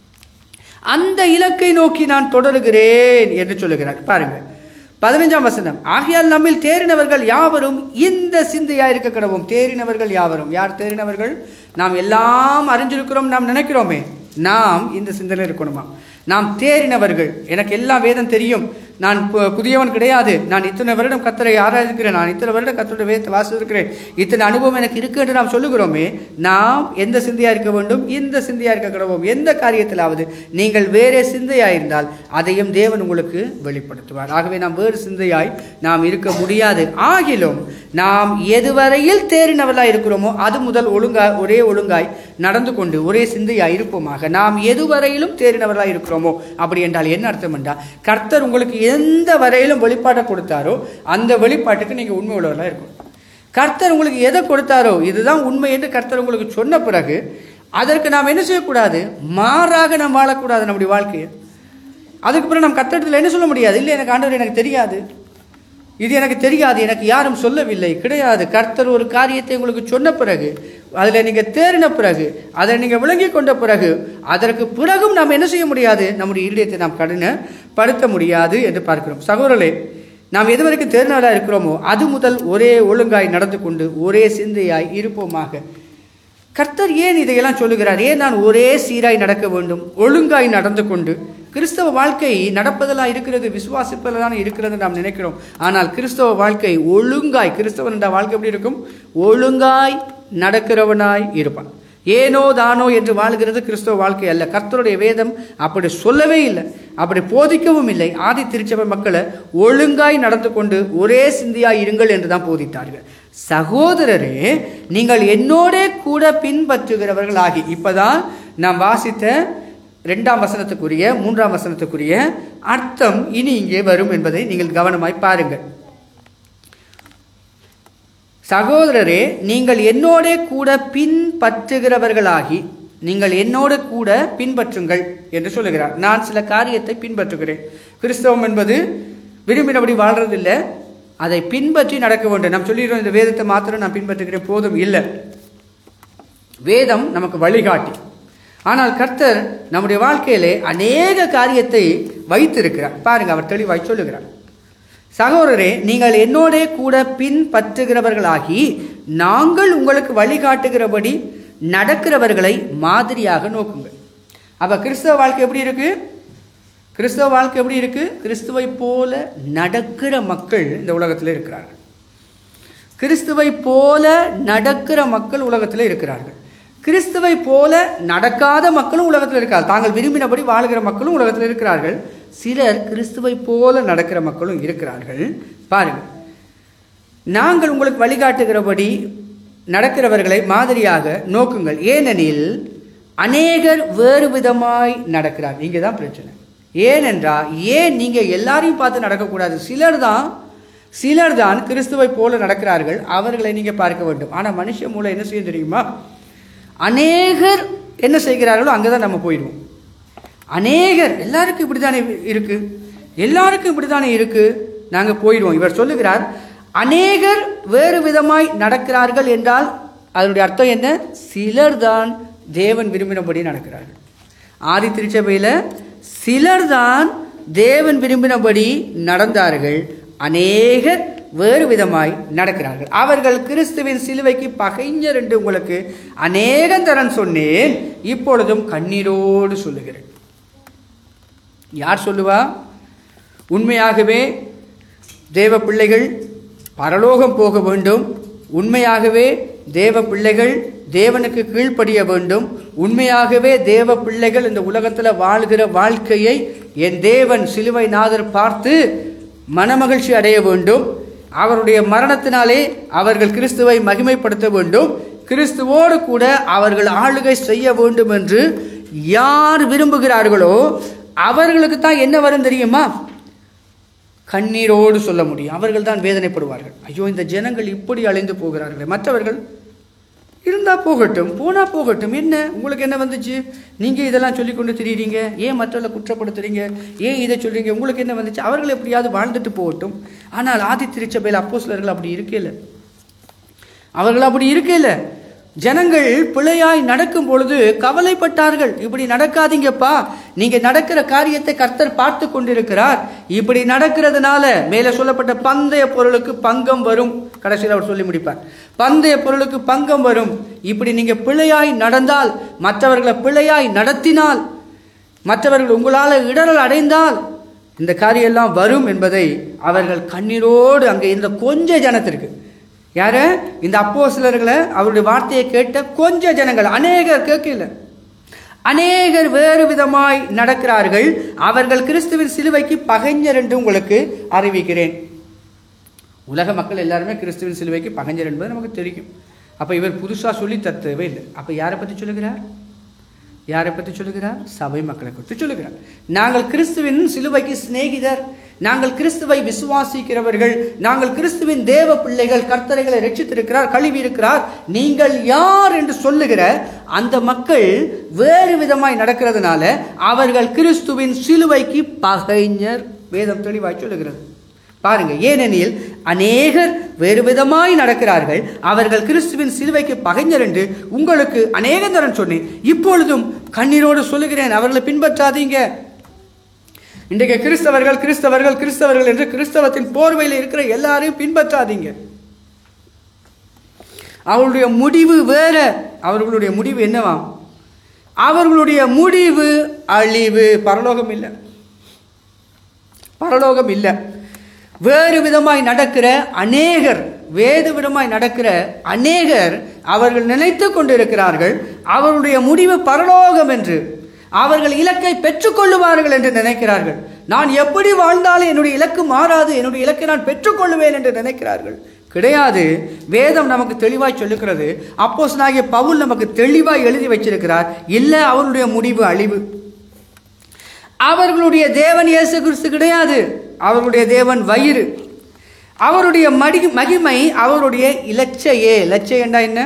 அந்த இலக்கை நோக்கி நான் தொடருகிறேன் என்று சொல்லுகிறார். பாருங்க 15ஆம் வசனம், ஆகையால் நம்மில் தேறினவர்கள் யாவரும் இந்த சிந்தையா இருக்க கடவும். தேறினவர்கள் யாவரும், யார் தேறினவர்கள்? நாம் எல்லாம் அறிஞ்சிருக்கிறோம், நாம் நினைக்கிறோமே, நாம் இந்த சிந்தனை இருக்கணுமா? நாம் தேறினவர்கள். எனக்கு எல்லாம் வேதம் தெரியும், நான் புதியவன் கிடையாது, நான் இத்தனை வருடம் கர்த்தரை ஆராதிக்கிறேன், நான் இத்தனை வருடம் கர்த்தருடைய வேதத்தை வாசித்திருக்கிறேன், இத்தனை அனுபவம் எனக்கு இருக்கு என்று நாம் சொல்லுகிறோமே. நாம் எந்த சிந்தையா இருக்க வேண்டும்? இந்த சிந்தையா இருக்க கடவும். எந்த காரியத்திலாவது நீங்கள் வேறே சிந்தையா இருந்தால் அதையும் தேவன் உங்களுக்கு வெளிப்படுத்துவார். ஆகவே நாம் வேறு சிந்தையாய் நாம் இருக்க முடியாது. ஆகிலும் நாம் எதுவரையில் தேறினவர்களாய் இருக்கிறோமோ அது முதல் ஒழுங்காய் நடந்து கொண்டு ஒரே சிந்தையாய் இருப்போமாக. நாம் எதுவரையிலும் தேறினவர்களாய் இருக்கிறோமோ, அப்படி என்றால் என்ன அர்த்தம் என்றால், கர்த்தர் உங்களுக்கு எந்த வரையிலும் வெளிப்பாட்டை கொடுத்தாரோ அந்த வெளிப்பாட்டுக்கு நீங்க உண்மை உள்ளவர்களாக இருக்கணும். கர்த்தர் உங்களுக்கு எதை கொடுத்தாரோ இதுதான் உண்மை என்று கர்த்தர் உங்களுக்கு சொன்ன பிறகு அதற்கு நாம் என்ன செய்யக்கூடாது? மாறாக நாம் வாழக்கூடாது நம்முடைய வாழ்க்கையை. அதுக்கு பிறகு நாம் கர்த்தரிடத்தில் என்ன சொல்ல முடியாது? இல்லை, எனக்கு ஆண்டவர் எனக்கு தெரியாது, இது எனக்கு தெரியாது, எனக்கு யாரும் சொல்லவில்லை. கிடையாது. கர்த்தர் ஒரு காரியத்தை உங்களுக்கு சொன்ன பிறகு, அதில் நீங்கள் தேறின பிறகு, அதை நீங்கள் விளங்கி கொண்ட பிறகு, அதற்கு பிறகும் நாம் என்ன செய்ய முடியாது? நம்முடைய இருதயத்தை நாம் கடினப்படுத்த முடியாது என்று பார்க்கிறோம். சகோதரர்களே, நாம் எதுவரைக்கும் தேறினவர்களாக இருக்கிறோமோ அது முதல் ஒரே ஒழுங்காய் நடந்து கொண்டு ஒரே சிந்தையாய் இருப்போமாக. கர்த்தர் ஏன் இதையெல்லாம் சொல்லுகிறார்? ஏன் நான் ஒரே சீராய் நடக்க வேண்டும், ஒழுங்காய் நடந்து கொண்டு? கிறிஸ்தவ வாழ்க்கை நடப்பதெல்லாம் இருக்கிறது, விசுவாசிப்பதெல்லாம் இருக்கிறது நாம் நினைக்கிறோம். ஆனால் கிறிஸ்தவ வாழ்க்கை ஒழுங்காய், கிறிஸ்தவன் என்ற வாழ்க்கை எப்படி இருக்கும்? ஒழுங்காய் நடக்கிறவனாய் இருப்பான். ஏனோ தானோ என்று வாழ்கிறது கிறிஸ்தவ வாழ்க்கை அல்ல. கர்த்தருடைய வேதம் அப்படி சொல்லவே இல்லை, அப்படி போதிக்கவும் இல்லை. ஆதி திருச்சபை மக்களை ஒழுங்காய் நடந்து கொண்டு ஒரே சிந்தையாய் இருங்கள் என்று தான் போதித்தார்கள். சகோதரரே, நீங்கள் என்னோட கூட பின்பற்றுகிறவர்கள் ஆகி. இப்பதான் நாம் வாசித்த 2ஆம் வசனத்துக்குரிய 3ஆம் வசனத்துக்குரிய அர்த்தம் இனி இங்கே வரும் என்பதை நீங்கள் கவனமாய் பாருங்கள். சகோதரரே, நீங்கள் என்னோட கூட பின்பற்றுகிறவர்களாகி, நீங்கள் என்னோட கூட பின்பற்றுங்கள் என்று சொல்லுகிறார். நான் சில காரியத்தை பின்பற்றுகிறேன். கிறிஸ்தவம் என்பது விரும்பினபடி வாழ்றதில்லை, அதை பின்பற்றி நடக்க வேண்டும். நாம் சொல்லிடுறோம், இந்த வேதத்தை மாத்திரம் நான் பின்பற்றுகிறேன் போதும். இல்லை, வேதம் நமக்கு வழிகாட்டி. ஆனால் கர்த்தர் நம்முடைய வாழ்க்கையிலே அநேக காரியத்தை வைத்திருக்கிறார். பாருங்க, அவர் தெளிவாய் சொல்லுகிறார். சகோதரரே, நீங்கள் என்னோட கூட பின்பற்றுகிறவர்களாகி நாங்கள் உங்களுக்கு வழிகாட்டுகிறபடி நடக்கிறவர்களை மாதிரியாக நோக்குங்கள். அப்ப கிறிஸ்தவ வாழ்க்கை எப்படி இருக்கு? கிறிஸ்தவ வாழ்க்கை எப்படி இருக்கு? கிறிஸ்துவை போல நடக்கிற மக்கள் இந்த உலகத்தில் இருக்கிறார்கள். கிறிஸ்துவை போல நடக்கிற மக்கள் உலகத்தில் இருக்கிறார்கள். கிறிஸ்துவை போல நடக்காத மக்களும் உலகத்தில் இருக்கிறார்கள். தாங்கள் விரும்பினபடி வாழ்கிற மக்களும் உலகத்தில் இருக்கிறார்கள். சிலர் கிறிஸ்துவை போல நடக்கிற மக்களும் இருக்கிறார்கள். பாருங்கள், நாங்கள் உங்களுக்கு வழிகாட்டுகிறபடி நடக்கிறவர்களை மாதிரியாக நோக்குங்கள். ஏனெனில் அநேகர் வேறு விதமாய் நடக்கிறார். இங்கே தான் பிரச்சனை. ஏனென்றால், ஏன் நீங்க எல்லாரையும் பார்த்து நடக்கக்கூடாது? சிலர் தான் கிறிஸ்துவை போல நடக்கிறார்கள், அவர்களை நீங்க பார்க்க வேண்டும். ஆனால் மனுஷ மூளை என்ன செய்யும் தெரியுமா? அநேகர் என்ன செய்கிறார்களோ அங்கதான் நம்ம போயிடுவோம். அநேகர், எல்லாருக்கும் இப்படித்தானே இருக்கு, எல்லாருக்கும் இப்படித்தானே இருக்கு, நாங்கள் போயிடுவோம். இவர் சொல்லுகிறார், அநேகர் வேறு விதமாய் நடக்கிறார்கள் என்றால் அதனுடைய அர்த்தம் என்ன? சிலர் தான் தேவன் விரும்பினபடி நடக்கிறார்கள். ஆதி திருச்சபையில் சிலர் தான் தேவன் விரும்பினபடி நடந்தார்கள், அநேகர் வேறு விதமாய் நடக்கிறார்கள். அவர்கள் கிறிஸ்துவின் சிலுவைக்கு பகைஞர் என்று உங்களுக்கு அநேகம் தரம் சொன்னேன், இப்பொழுதும் கண்ணீரோடு சொல்லுகிறேன். யார் சொல்லுவா? உண்மையாகவே தேவ பிள்ளைகள் பரலோகம் போக வேண்டும், உண்மையாகவே தேவ பிள்ளைகள் தேவனுக்கு கீழ்ப்படிய வேண்டும், உண்மையாகவே தேவ பிள்ளைகள் இந்த உலகத்தில் வாழ்கிற வாழ்க்கையை என் தேவன் சிலுவை நாதர் பார்த்து மனமகிழ்ச்சி அடைய வேண்டும், அவருடைய மரணத்தினாலே அவர்கள் கிறிஸ்துவை மகிமைப்படுத்த வேண்டும், கிறிஸ்துவோடு கூட அவர்கள் ஆளுகை செய்ய வேண்டும் என்று யார் விரும்புகிறார்களோ அவர்களுக்கு தான் என்ன வரும் தெரியுமா? கண்ணீரோடு சொல்ல முடியும். அவர்கள் தான் வேதனைப்படுவார்கள். ஐயோ, இந்த ஜனங்கள் இப்படி அழிந்து போகிறார்கள், மற்றவர்கள் இருந்தா போகட்டும், போனா போகட்டும், என்ன உங்களுக்கு என்ன வந்துச்சு? நீங்க இதெல்லாம் சொல்லி கொண்டு திரியுறீங்க, ஏன் மற்றவர்களை குற்றப்படுத்துறீங்க, ஏன் இதை சொல்றீங்க, உங்களுக்கு என்ன வந்துச்சு? அவர்கள் எப்படியாவது வாழ்ந்துட்டு போகட்டும். ஆனால் ஆதி திருச்சபையில் அப்போஸ்தலர்கள் அப்படி இருக்கல. அவர்கள் அப்படி இருக்கல. ஜனங்கள் பிழையாய் நடக்கும் பொழுது கவலைப்பட்டார்கள். இப்படி நடக்காதீங்கப்பா, நீங்க நடக்கிற காரியத்தை கர்த்தர் பார்த்து கொண்டிருக்கிறார், இப்படி நடக்கிறதுனால மேலே சொல்லப்பட்ட பந்தய பொருளுக்கு பங்கம் வரும். கடைசியில் அவர் சொல்லி முடிப்பார், பந்தய பொருளுக்கு பங்கம் வரும். இப்படி நீங்க பிழையாய் நடந்தால், மற்றவர்களை பிழையாய் நடத்தினால், மற்றவர்கள் உங்களால் இடரல் அடைந்தால் இந்த காரியம் எல்லாம் வரும் என்பதை அவர்கள் கண்ணீரோடு அங்கே இருந்த கொஞ்ச ஜனத்திற்கு, யாரு? இந்த அப்போஸ்தலர்களை அவருடைய வார்த்தையை கேட்ட கொஞ்ச ஜனங்கள், அநேகர் கேட்கல, அநேகர் வேறு விதமாய் நடக்கிறார்கள், அவர்கள் கிறிஸ்துவின் சிலுவைக்கு பகைஞர் என்று உங்களுக்கு அறிவிக்கிறேன். உலக மக்கள் எல்லாருமே கிறிஸ்துவின் சிலுவைக்கு பகைஞர் என்பது நமக்கு தெரியும். அப்ப இவர் புதுசா சொல்லி தரவே இல்லை. அப்ப யாரை பற்றி சொல்லுகிறார்? யாரை பற்றி சொல்லுகிறார்? சபை மக்களை குறித்து சொல்லுகிறார். நாங்கள் கிறிஸ்துவின் சிலுவைக்கு சிநேகிதர், நாங்கள் கிறிஸ்துவை விசுவாசிக்கிறவர்கள், நாங்கள் கிறிஸ்துவின் தேவ பிள்ளைகள், கர்த்தரைகளை ரட்சித்திருக்கிறார், கழுவி இருக்கிறார், நீங்கள் யார் என்று சொல்லுகிற அந்த மக்கள் வேறு விதமாய் நடக்கிறதுனால அவர்கள் கிறிஸ்துவின் சிலுவைக்கு பகைஞர். வேதம் தெளிவாய் சொல்லுகிறது. பாருங்க, ஏனெனில் அநேகர் வேறு விதமாய் நடக்கிறார்கள், அவர்கள் கிறிஸ்துவின் சிலுவைக்கு பகைஞர் என்று உங்களுக்கு அநேகம் தரம் சொன்னேன், இப்பொழுதும் கண்ணீரோடு சொல்லுகிறேன், அவர்களை பின்பற்றாதீங்க. இன்றைக்கு கிறிஸ்தவர்கள் கிறிஸ்தவர்கள் கிறிஸ்தவர்கள் என்று கிறிஸ்தவத்தின் போர்வையில் இருக்கிற எல்லாரையும் பின்பற்றாதீங்க. அவர்களுடைய முடிவு வேற. அவர்களுடைய முடிவு என்னவாம்? அவர்களுடைய முடிவு அழிவு, பரலோகம் இல்லை, பரலோகம் இல்லை. வேறு விதமாய் நடக்கிற அநேகர், வேறு விதமாய் நடக்கிற அநேகர் அவர்கள் நினைத்து கொண்டிருக்கிறார்கள் அவர்களுடைய முடிவு பரலோகம் என்று, அவர்கள் இலக்கை பெற்றுக்கொள்ளுவார்கள் என்று நினைக்கிறார்கள். நான் எப்படி வாழ்ந்தாலும் என்னுடைய இலக்கு மாறாது, என்னுடைய இலக்கை நான் பெற்றுக்கொள்ளுவேன் என்று நினைக்கிறார்கள். கிடையாது. வேதம் நமக்கு தெளிவாய் சொல்லுகிறது, அப்போஸ்தலனாகிய பவுல் நமக்கு தெளிவாய் எழுதி வச்சிருக்கிறார், இல்லை, அவருடைய முடிவு அழிவு. அவர்களுடைய தேவன் இயேசு கிறிஸ்து கிடையாது, அவர்களுடைய தேவன் வயிறு. அவருடைய மகிமை அவருடைய இலச்சையே. லட்சை என்றா என்ன?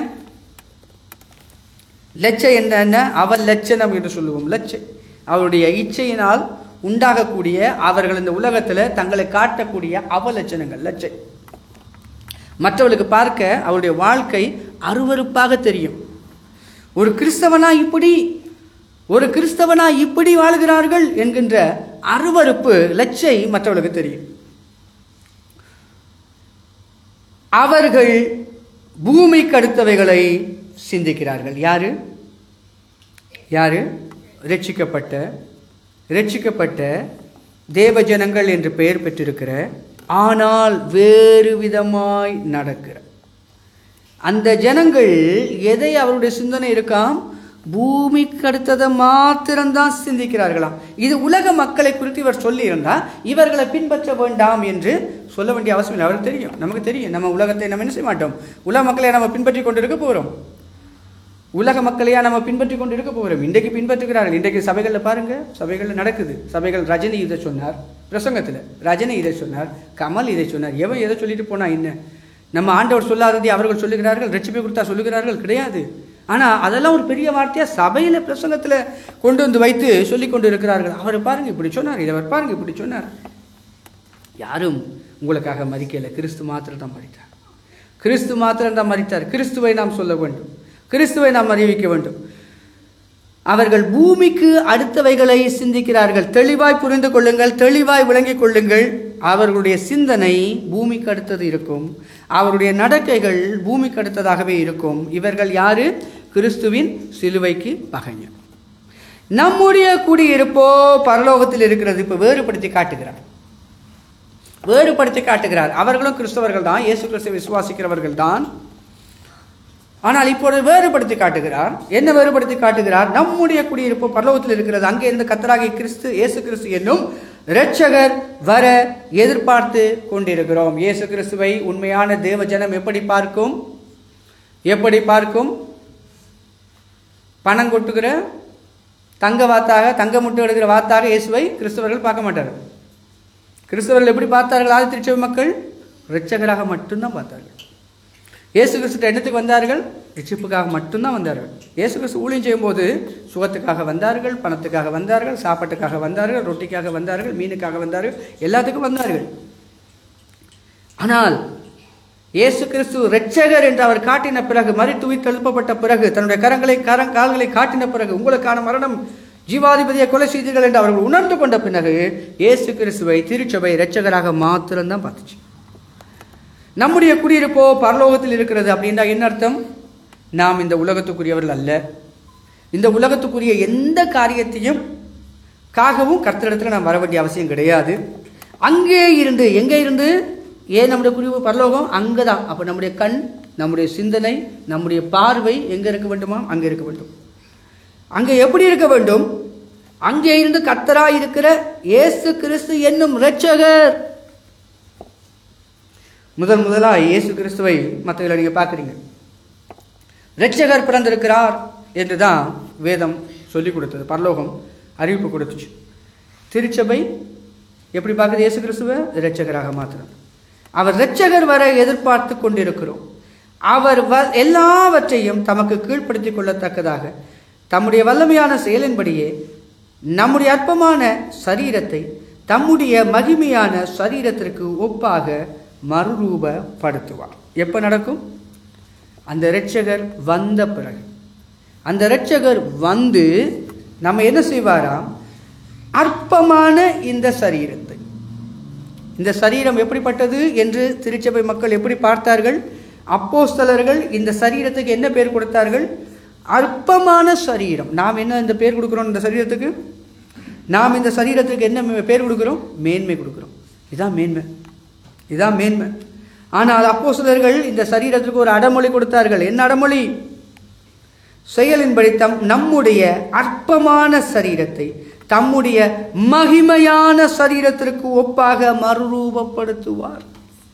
லட்சை என்ன? அவல் லட்சணம் என்று சொல்லுவோம். லட்சை அவருடைய இச்சையினால் உண்டாகக்கூடிய, அவர்கள் இந்த உலகத்தில் தங்களை காட்டக்கூடிய அவலட்சணங்கள் லட்சை. மற்றவர்களுக்கு பார்க்க அவருடைய வாழ்க்கை அருவருப்பாக தெரியும். ஒரு கிறிஸ்தவனா இப்படி, ஒரு கிறிஸ்தவனா இப்படி வாழ்கிறார்கள் என்கின்ற அருவருப்பு லட்சை மற்றவர்களுக்கு தெரியும். அவர்கள் பூமிக்கு அடுத்தவைகளை சிந்திக்கிறார்கள். யாரு? யாரு? ரட்சிக்கப்பட்ட தேவ ஜனங்கள் என்று பெயர் பெற்றிருக்கிற, ஆனால் வேறு விதமாய் நடக்கிற அந்த ஜனங்கள் எதை அவருடைய சிந்தனை இருக்காம்? பூமிக்கு அடுத்ததை மாத்திரம்தான் சிந்திக்கிறார்களாம். இது உலக மக்களை குறித்து இவர் சொல்லி இருந்தா இவர்களை பின்பற்ற வேண்டாம் என்று சொல்ல வேண்டிய அவசியம் இல்லை. அவருக்கு தெரியும், நமக்கு தெரியும், நம்ம உலகத்தை நம்ம என்ன செய்ய மாட்டோம், உலக மக்களை நம்ம பின்பற்றி கொண்டு இருக்க போகிறோம். உலக மக்களையா நம்ம பின்பற்றி கொண்டு இருக்க போகிறோம். இன்றைக்கு பின்பற்றுகிறார்கள். இன்றைக்கு சபைகளில் பாருங்க, சபைகளில் நடக்குது. சபைகள், ரஜினி இதை சொன்னார் பிரசங்கத்தில், ரஜினி இதை சொன்னார், கமல் இதை சொன்னார், எவன் எதை சொல்லிட்டு போனா என்ன? நம்ம ஆண்டவர் சொல்லாததை அவர்கள் சொல்லுகிறார்கள், ரட்சிப்பை கொடுத்தா சொல்லுகிறார்கள் கிடையாது. ஆனால் அதெல்லாம் ஒரு பெரிய வார்த்தையாக சபையில் பிரசங்கத்தில் கொண்டு வந்து வைத்து சொல்லி கொண்டு இருக்கிறார்கள். அவர் பாருங்க இப்படி சொன்னார், இவர் பாருங்க இப்படி சொன்னார். யாரும் உங்களுக்காக மரிக்கல, கிறிஸ்து மாத்திரம் தான் மரித்தார். கிறிஸ்து மாத்திரம் தான் மரித்தார். கிறிஸ்துவை நாம் சொல்ல வேண்டும், கிறிஸ்துவை நாம் அறிவிக்க வேண்டும். அவர்கள் பூமிக்கு அடுத்தவைகளை சிந்திக்கிறார்கள். தெளிவாய் புரிந்து கொள்ளுங்கள், தெளிவாய் விளங்கிக் கொள்ளுங்கள். அவர்களுடைய சிந்தனை பூமிக்கு அடுத்தது இருக்கும், அவருடைய நடக்கைகள் பூமிக்கு அடுத்ததாகவே இருக்கும். இவர்கள் யாரு? கிறிஸ்துவின் சிலுவைக்கு பகைஞர். நம்முடைய குடியிருப்போ பரலோகத்தில் இருக்கிறது. இப்ப வேறுபடுத்தி காட்டுகிறார், வேறுபடுத்தி காட்டுகிறார். அவர்களும் கிறிஸ்தவர்கள் தான், இயேசு கிறிஸ்துவை விசுவாசிக்கிறவர்கள் தான். ஆனால் இப்பொழுது வேறுபடுத்தி காட்டுகிறார். என்ன வேறுபடுத்தி காட்டுகிறார்? நம்முடைய குடியிருப்பு பரலோகத்தில் இருக்கிறது. அங்கே இருந்து கர்த்தராகிய கிறிஸ்து, இயேசு கிறிஸ்து என்னும் இரட்சகர் வர எதிர்பார்த்து கொண்டிருக்கிறோம். இயேசு கிறிஸ்துவை உண்மையான தேவ ஜனம் எப்படி பார்க்கும்? எப்படி பார்க்கும்? பணம் கொட்டுகிற தங்க வாத்தாக, தங்க முட்டை எடுக்கிற வாத்தாக இயேசுவை கிறிஸ்தவர்கள் பார்க்க மாட்டார்கள். கிறிஸ்தவர்கள் எப்படி பார்த்தார்கள்? ஆதி திருச்சபை மக்கள் இரட்சகராக மட்டும்தான் பார்த்தார்கள். இயேசு கிறிஸ்து என்னத்துக்கு வந்தார்கள்? ரட்சிப்புக்காக மட்டும்தான் வந்தார்கள். இயேசு கிறிஸ்து ஊழியம் செய்யும்போது சுகத்துக்காக வந்தார்கள், பணத்துக்காக வந்தார்கள், சாப்பாட்டுக்காக வந்தார்கள், ரொட்டிக்காக வந்தார்கள், மீனுக்காக வந்தார்கள், எல்லாத்துக்கும் வந்தார்கள். ஆனால் இயேசு கிறிஸ்து இரட்சகர் என்று அவர் காட்டின பிறகு, மரித்து உயிர் எழுப்பப்பட்ட பிறகு, தன்னுடைய கால்களை காட்டின பிறகு, உங்களுக்கான மரணம் ஜீவாதிபதியை கொலை செய்தீர்கள் என்று அவர்கள் உணர்ந்து கொண்ட பிறகு இயேசு கிறிஸ்துவை திருச்சபை இரட்சகராக மாத்திரம்தான் பார்த்துச்சு. நம்முடைய குடியிருப்போ பரலோகத்தில் இருக்கிறது அப்படின்னா என்ன அர்த்தம்? நாம் இந்த உலகத்துக்குரியவர்கள் அல்ல. இந்த உலகத்துக்குரிய எந்த காரியத்தையும் காகவும் கர்த்தரிடத்தில் நாம் வர வேண்டிய அவசியம் கிடையாது. அங்கே இருந்து, எங்கே இருந்து? ஏன் நம்முடைய குடியிருப்பு பரலோகம்? அங்கே தான். அப்போ நம்முடைய கண், நம்முடைய சிந்தனை, நம்முடைய பார்வை எங்கே இருக்க வேண்டுமா? அங்கே இருக்க வேண்டும். அங்கே எப்படி இருக்க வேண்டும்? அங்கே இருந்து கர்த்தராய் இருக்கிற இயேசு கிறிஸ்து என்னும் இரட்சகர். முதலாக இயேசு கிறிஸ்துவை மற்றவர்களை நீங்கள் பார்க்குறீங்க. இரட்சகர் பிறந்திருக்கிறார் என்று தான் வேதம் சொல்லிக் கொடுத்தது, பரலோகம் அறிவிப்பு கொடுத்துச்சு. திருச்சபை எப்படி பார்க்குறது? இயேசு கிறிஸ்துவை இரட்சகராக மாத்திரம். அவர் இரட்சகர் வர எதிர்பார்த்து கொண்டிருக்கிறோம். அவர் எல்லாவற்றையும் தமக்கு கீழ்ப்படுத்திக் கொள்ளத்தக்கதாக தம்முடைய வல்லமையான செயலின்படியே நம்முடைய அற்பமான சரீரத்தை தம்முடைய மகிமையான சரீரத்திற்கு ஒப்பாக மறுரூபப்படுத்துவார். எப்ப நடக்கும்? அந்த இரட்சகர் வந்த பிறகு. அந்த இரட்சகர் வந்து நம்ம என்ன செய்வாராம்? அற்பமான இந்த சரீரத்தை, இந்த சரீரம் எப்படிப்பட்டது என்று திருச்சபை மக்கள் எப்படி பார்த்தார்கள்? அப்போஸ்தலர்கள் இந்த சரீரத்துக்கு என்ன பேர் கொடுத்தார்கள்? அற்பமான சரீரம். நாம் என்ன இந்த பேர் கொடுக்கிறோம்? இந்த சரீரத்துக்கு நாம் இந்த சரீரத்துக்கு என்ன பேர் கொடுக்கிறோம்? மேன்மை கொடுக்கிறோம். இதான் மேன்மை, இதான் மேன்மை. ஆனால் அப்போஸ்தலர்கள் இந்த சரீரத்திற்கு ஒரு அடமொழி கொடுத்தார்கள். என்ன அடமொழி? செயலின்படி நம்முடைய அற்பமான சரீரத்தை தம்முடைய மகிமையான சரீரத்திற்கு ஒப்பாக மறுரூபப்படுத்துவார்.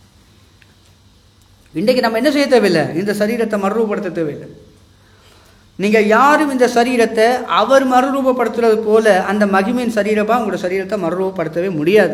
இன்றைக்கு நம்ம என்ன செய்ய தேவையில்லை? இந்த சரீரத்தை மறுரூபப்படுத்த தேவையில்லை. நீங்க யாரும் இந்த சரீரத்தை அவர் மறுரூபப்படுத்துறது போல அந்த மகிமையின் சரீரமா உங்களோட சரீரத்தை மறுரூபப்படுத்தவே முடியாது.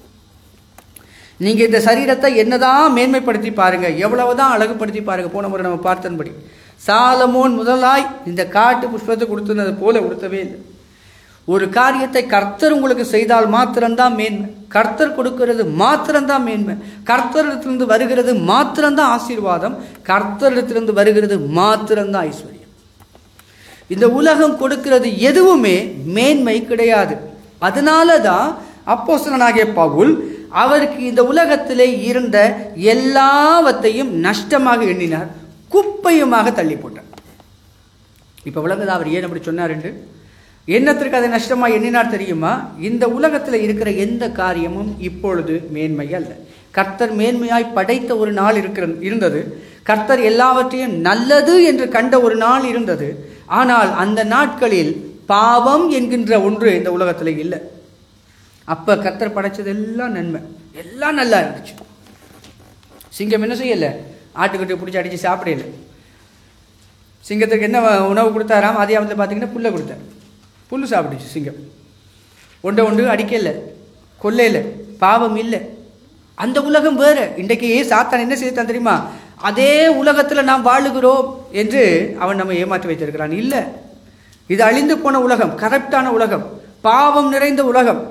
நீங்க இந்த சரீரத்தை என்னதான் மேன்மைப்படுத்தி பாருங்க, எவ்வளவுதான் அழகுபடுத்தி பாருங்க. போன முறை நம்ம பார்த்தன்படி சாலமோன் முதலாய் இந்த காட்டு புஷ்பத்தை கொடுத்தது போல கொடுத்தவே இல்லை. ஒரு காரியத்தை கர்த்தர் உங்களுக்கு செய்தால் மாத்திரம்தான் மேன்மை. கர்த்தர் கொடுக்கிறது மாத்திரம்தான் மேன்மை. கர்த்தரிடத்திலிருந்து வருகிறது மாத்திரம்தான் ஆசீர்வாதம். கர்த்தரிடத்திலிருந்து வருகிறது மாத்திரம்தான் ஐஸ்வர்யம். இந்த உலகம் கொடுக்கிறது எதுவுமே மேன்மை கிடையாது. அதனால தான் அப்போஸ்தலனாகிய பவுல் அவருக்கு இந்த உலகத்திலே இருந்த எல்லாவற்றையும் நஷ்டமாக எண்ணினார், குப்பையுமாக தள்ளி போட்டார். இப்ப விளங்குதா அவர் ஏன் அப்படி சொன்னார் என்று? என்னத்திற்கு அதை நஷ்டமாக எண்ணினார் தெரியுமா? இந்த உலகத்தில் இருக்கிற எந்த காரியமும் இப்பொழுது மேன்மை அல்ல. கர்த்தர் மேன்மையாய் படைத்த ஒரு நாள் இருந்தது. கர்த்தர் எல்லாவற்றையும் நல்லது என்று கண்ட ஒரு நாள் இருந்தது. ஆனால் அந்த நாட்களில் பாவம் என்கின்ற ஒன்று இந்த உலகத்தில் இல்லை. அப்ப கர்த்தர் படைச்சது எல்லாம் நன்மை, எல்லாம் நல்லா இருந்துச்சு. சிங்கம் என்ன செய்யல? ஆட்டுக்குட்டியை பிடிச்சி அடிச்சு சாப்பிடல. சிங்கத்துக்கு என்ன உணவு கொடுத்தாராம்? அதே வந்து பார்த்தீங்கன்னா புல்லை கொடுத்தார். புல் சாப்பிடுச்சு சிங்கம். ஒன்று அடிக்கல, கொல்லையில், பாவம் இல்லை. அந்த உலகம் வேற. இன்றைக்கு சாத்தான் என்ன செய்தான் தெரியுமா? அதே உலகத்தில் நாம் வாழுகிறோம் என்று அவன் நம்ம ஏமாற்றி வைத்திருக்கிறான். இல்லை, இது அழிந்து போன உலகம், கரெக்டான உலகம், பாவம் நிறைந்த உலகம்.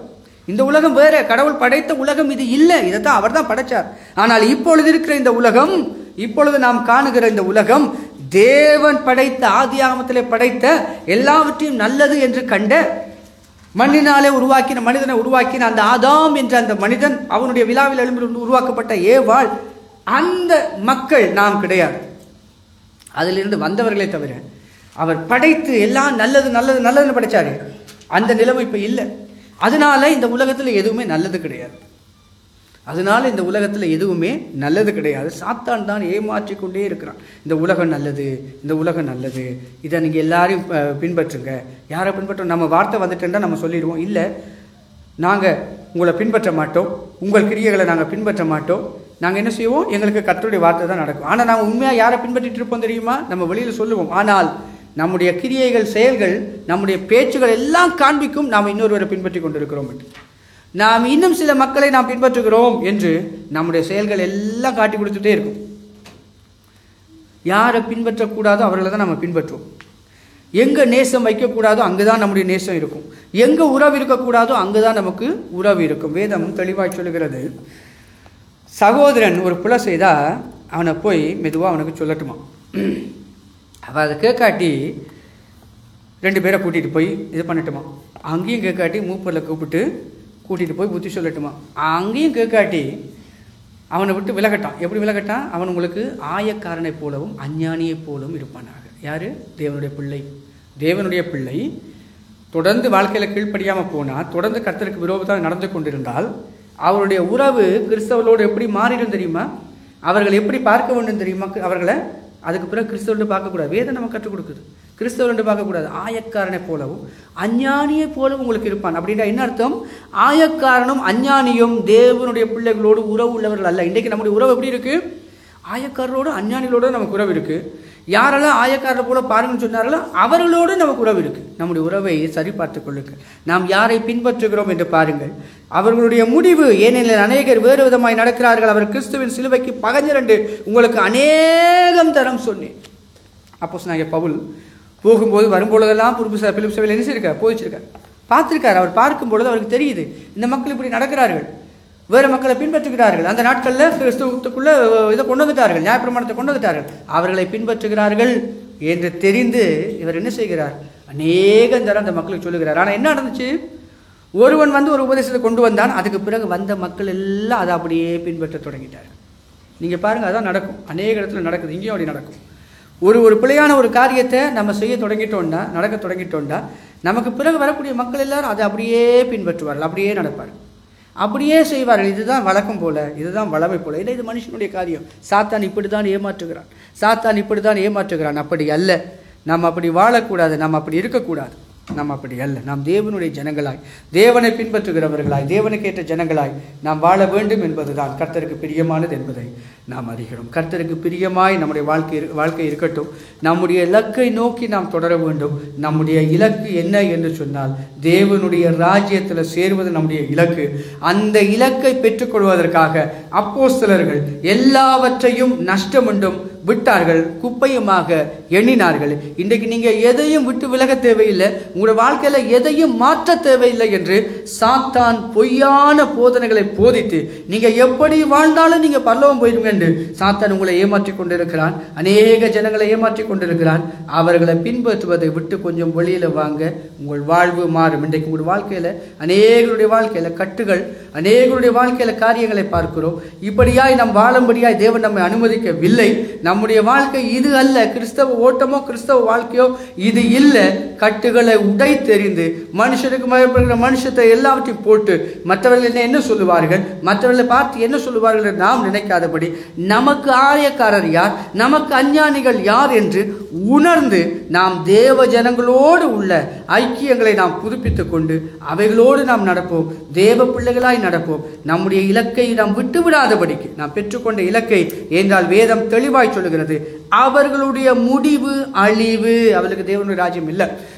இந்த உலகம் வேற, கடவுள் படைத்த உலகம் இது இல்லை. இதைத்தான் அவர் தான் படைச்சார். ஆனால் இப்பொழுது இருக்கிற இந்த உலகம், இப்பொழுது நாம் காணுகிற இந்த உலகம், தேவன் படைத்த, ஆதியாகமத்திலே படைத்த, எல்லாவற்றையும் நல்லது என்று கண்ட, மண்ணினாலே உருவாக்கின மனிதனை உருவாக்கின அந்த ஆதாம் என்ற அந்த மனிதன், அவனுடைய விழாவில் எழும்பி உருவாக்கப்பட்ட ஏவாள், அந்த மக்கள் நாம் கிடையாது. அதிலிருந்து வந்தவர்களே தவிர, அவர் படைத்து எல்லாம் நல்லது நல்லது நல்லதுன்னு படைச்சாரு. அந்த நிலைமை இப்ப இல்லை. அதனால இந்த உலகத்தில் எதுவுமே நல்லது கிடையாது. அதனால இந்த உலகத்தில் எதுவுமே நல்லது கிடையாது. சாத்தான் தான் ஏமாற்றி கொண்டே இருக்கிறான். இந்த உலகம் நல்லது, இந்த உலகம் நல்லது, இதை நீங்கள் எல்லாரையும் பின்பற்றுங்க. யாரை பின்பற்ற நம்ம வார்த்தை வந்துட்டேன்னா நம்ம சொல்லிடுவோம், இல்லை நாங்கள் உங்களை பின்பற்ற மாட்டோம், உங்கள் கிரியைகளை நாங்கள் பின்பற்ற மாட்டோம், நாங்கள் என்ன செய்வோம், எங்களுக்கு கர்த்தருடைய வார்த்தை தான் நடக்கும். ஆனால் நாங்கள் உண்மையாக யாரை பின்பற்றிட்டு இருப்போம் தெரியுமா? நம்ம வெளியில் சொல்லுவோம். ஆனால் நம்முடைய கிரியைகள், செயல்கள், நம்முடைய பேச்சுகள் எல்லாம் காண்பிக்கும் நாம் இன்னொருவரை பின்பற்றி கொண்டிருக்கிறோம் என்று. நாம் இன்னும் சில மக்களை நாம் பின்பற்றுகிறோம் என்று நம்முடைய செயல்கள் எல்லாம் காட்டி கொடுத்துட்டே இருக்கும். யாரை பின்பற்றக்கூடாதோ அவர்களை தான் நம்ம பின்பற்றுவோம். எங்கே நேசம் வைக்கக்கூடாதோ அங்குதான் நம்முடைய நேசம் இருக்கும். எங்கே உறவு இருக்கக்கூடாதோ அங்குதான் நமக்கு உறவு இருக்கும். வேதம் தெளிவாய் சொல்லுகிறது, சகோதரன் ஒரு புல செய்தா அவனை போய் மெதுவாக அவனுக்கு சொல்லட்டுமா. அவள் அதை கேட்காட்டி 2 பேரை கூட்டிகிட்டு போய் இது பண்ணட்டுமா. அங்கேயும் கேட்காட்டி மூப்பரில் கூப்பிட்டு கூட்டிகிட்டு போய் புத்தி சொல்லட்டுமா. அங்கேயும் கேட்காட்டி அவனை விட்டு விலகட்டான். எப்படி விலகட்டான்? அவன் உங்களுக்கு ஆயக்காரனை போலவும் அஞ்ஞானியை போலவும் இருப்பானாக. யார்? தேவனுடைய பிள்ளை. தேவனுடைய பிள்ளை தொடர்ந்து வாழ்க்கையில் கீழ்ப்படியாமல் போனால், தொடர்ந்து கர்த்தருக்கு விரோதமாக நடந்து கொண்டிருந்தால், அவருடைய உறவு கிறிஸ்தவர்களோடு எப்படி மாறிடும் தெரியுமா? அவர்கள் எப்படி பார்க்க வேண்டும் தெரியுமா? அவர்களை அதுக்கு பிறகு கிறிஸ்தவர்கள் பார்க்கக்கூடாது. வேதம் நம்ம கற்றுக் கொடுக்குது. கிறிஸ்தவர்கள் பார்க்கக்கூடாது. ஆயக்காரனை போலவும் அஞ்ஞானியை போலவும் உங்களுக்கு இருப்பான். அப்படின்னா என்ன அர்த்தம்? ஆயக்காரனும் அஞ்ஞானியும் தேவனுடைய பிள்ளைகளோடு உறவு உள்ளவர்கள் அல்ல. இன்றைக்கு நம்முடைய உறவு எப்படி இருக்கு? ஆயக்காரரோடு அஞ்ஞானிகளோடு நமக்கு உறவு இருக்கு. யாரெல்லாம் ஆயக்காரரை போல பாருங்கன்னு சொன்னார்களோ அவர்களோடு நமக்கு உறவு இருக்கு. நம்முடைய உறவை சரி பார்த்து கொள்ளுங்கள். நாம் யாரை பின்பற்றுகிறோம் என்று பாருங்கள். அவர்களுடைய முடிவு, ஏனெனில் அநேகர் வேறு விதமாய் நடக்கிறார்கள், அவர் கிறிஸ்துவின் சிலுவைக்கு பகைஞர் என்று உங்களுக்கு அநேகம் தரம் சொன்னேன். அப்போஸ்தலனாகிய பவுல் போகும்போது வரும்பொழுதெல்லாம் பிலிப்பி சபையில் என்ன செய்யிருக்கார்? போயிச்சிருக்கார், பார்த்துருக்கார். அவர் பார்க்கும் பொழுது அவருக்கு தெரியுது, இந்த மக்கள் இப்படி நடக்கிறார்கள், வேறு மக்களை பின்பற்றுகிறார்கள். அந்த நாட்களில் கிறிஸ்துவுக்குள்ள இதை கொண்டு வந்துட்டார்கள், நியாயப்பிரமாணத்தை கொண்டு வந்துட்டார்கள், அவர்களை பின்பற்றுகிறார்கள் என்று தெரிந்து இவர் என்ன செய்கிறார்? அநேகம் தரம் அந்த மக்களுக்கு சொல்லுகிறார். ஆனால் என்ன நடந்துச்சு? ஒருவன் வந்து ஒரு உபதேசத்தை கொண்டு வந்தான், அதுக்கு பிறகு வந்த மக்கள் எல்லாம் அதை அப்படியே பின்பற்ற தொடங்கிட்டார். நீங்கள் பாருங்கள், அதான் நடக்கும். அநேக இடத்துல நடக்குது, இங்கேயும் அப்படி நடக்கும். ஒரு பிழையான ஒரு காரியத்தை நம்ம செய்ய தொடங்கிட்டோம்னா, நடக்க தொடங்கிட்டோம்னா, நமக்கு பிறகு வரக்கூடிய மக்கள் எல்லாரும் அதை அப்படியே பின்பற்றுவார்கள், அப்படியே நடப்பார், அப்படியே செய்வார்கள். இதுதான் வழக்கம் போல, இதுதான் வளமை போல. இல்லை, இது மனுஷனுடைய காரியம். சாத்தான் இப்படி தான் ஏமாற்றுகிறான், சாத்தான் இப்படி தான் ஏமாற்றுகிறான். அப்படி அல்ல. நாம் அப்படி வாழக்கூடாது, நாம் அப்படி இருக்கக்கூடாது. நாம் அப்படி அல்ல. நாம் தேவனுடைய ஜனங்களாய், தேவனை பின்பற்றுகிறவர்களாய், தேவனுக்கேற்ற ஜனங்களாய் நாம் வாழ வேண்டும் என்பதுதான் கர்த்தருக்கு பிரியமானது என்பதை நாம் அறிகிறோம். கர்த்தருக்கு பிரியமாய் நம்முடைய வாழ்க்கை இருக்கட்டும். நம்முடைய இலக்கை நோக்கி நாம் தொடர வேண்டும். நம்முடைய இலக்கு என்ன என்று சொன்னால், தேவனுடைய ராஜ்யத்தில் சேருவது நம்முடைய இலக்கு. அந்த இலக்கை பெற்றுக்கொள்வதற்காக அப்போஸ்தலர்கள் எல்லாவற்றையும் நஷ்டம் என்றும் விட்டார்கள், குப்பையுமாக எண்ணினார்கள். இன்றைக்கு நீங்க எதையும் விட்டு விலக தேவையில்லை, உங்களுடைய வாழ்க்கையில எதையும் மாற்ற தேவையில்லை என்று சாத்தான் பொய்யான போதனைகளை போதித்து, நீங்க எப்படி வாழ்ந்தாலும் நீங்க பரலோகம் போயிடுங்க என்று சாத்தான் உங்களை ஏமாற்றி கொண்டிருக்கிறான். அநேக ஜனங்களை ஏமாற்றி கொண்டிருக்கிறான். அவர்களை பின்பற்றுவதை விட்டு கொஞ்சம் வெளியில வாங்க, உங்கள் வாழ்வு மாறும். இன்றைக்கு உங்களுடைய வாழ்க்கையில அநேகருடைய வாழ்க்கையில கட்டுகள், அநேகருடைய வாழ்க்கையில காரியங்களை பார்க்கிறோம். இப்படியாய் நாம் வாழும்படியாய் தேவன் நம்மை அனுமதிக்கவில்லை. நம்முடைய வாழ்க்கை இது அல்ல. கிறிஸ்தவ ஓட்டமோ கிறிஸ்தவ வாழ்க்கையோ இது இல்லை. கட்டுகளை உடை தெரிந்து மனுஷனுக்கு பயப்படுகிற மனுஷத்தை எல்லாவற்றையும் போட்டு மற்றவர்கள் என்ன சொல்லுவார்கள், மற்றவர்களை பார்த்து என்ன சொல்லுவார்கள் என்று நாம் நினைக்காதபடி, நமக்கு ஆயக்காரர் யார், நமக்கு அஞ்ஞானிகள் யார் என்று உணர்ந்து நாம் தேவ ஜனங்களோடு உள்ள ஐக்கியங்களை நாம் புதுப்பித்துக் கொண்டு அவைகளோடு நாம் நடப்போம். தேவ பிள்ளைகளாய் நடப்போம். நம்முடைய இலக்கை நாம் விட்டுவிடாதபடிக்கு, நாம் பெற்றுக்கொண்ட இலக்கை என்றால் வேதம் தெளிவாய் சொல்லுகிறது, அவர்களுடைய முடிவு அழிவு. அவளுக்கு தேவனுடைய ராஜ்யம் இல்லை.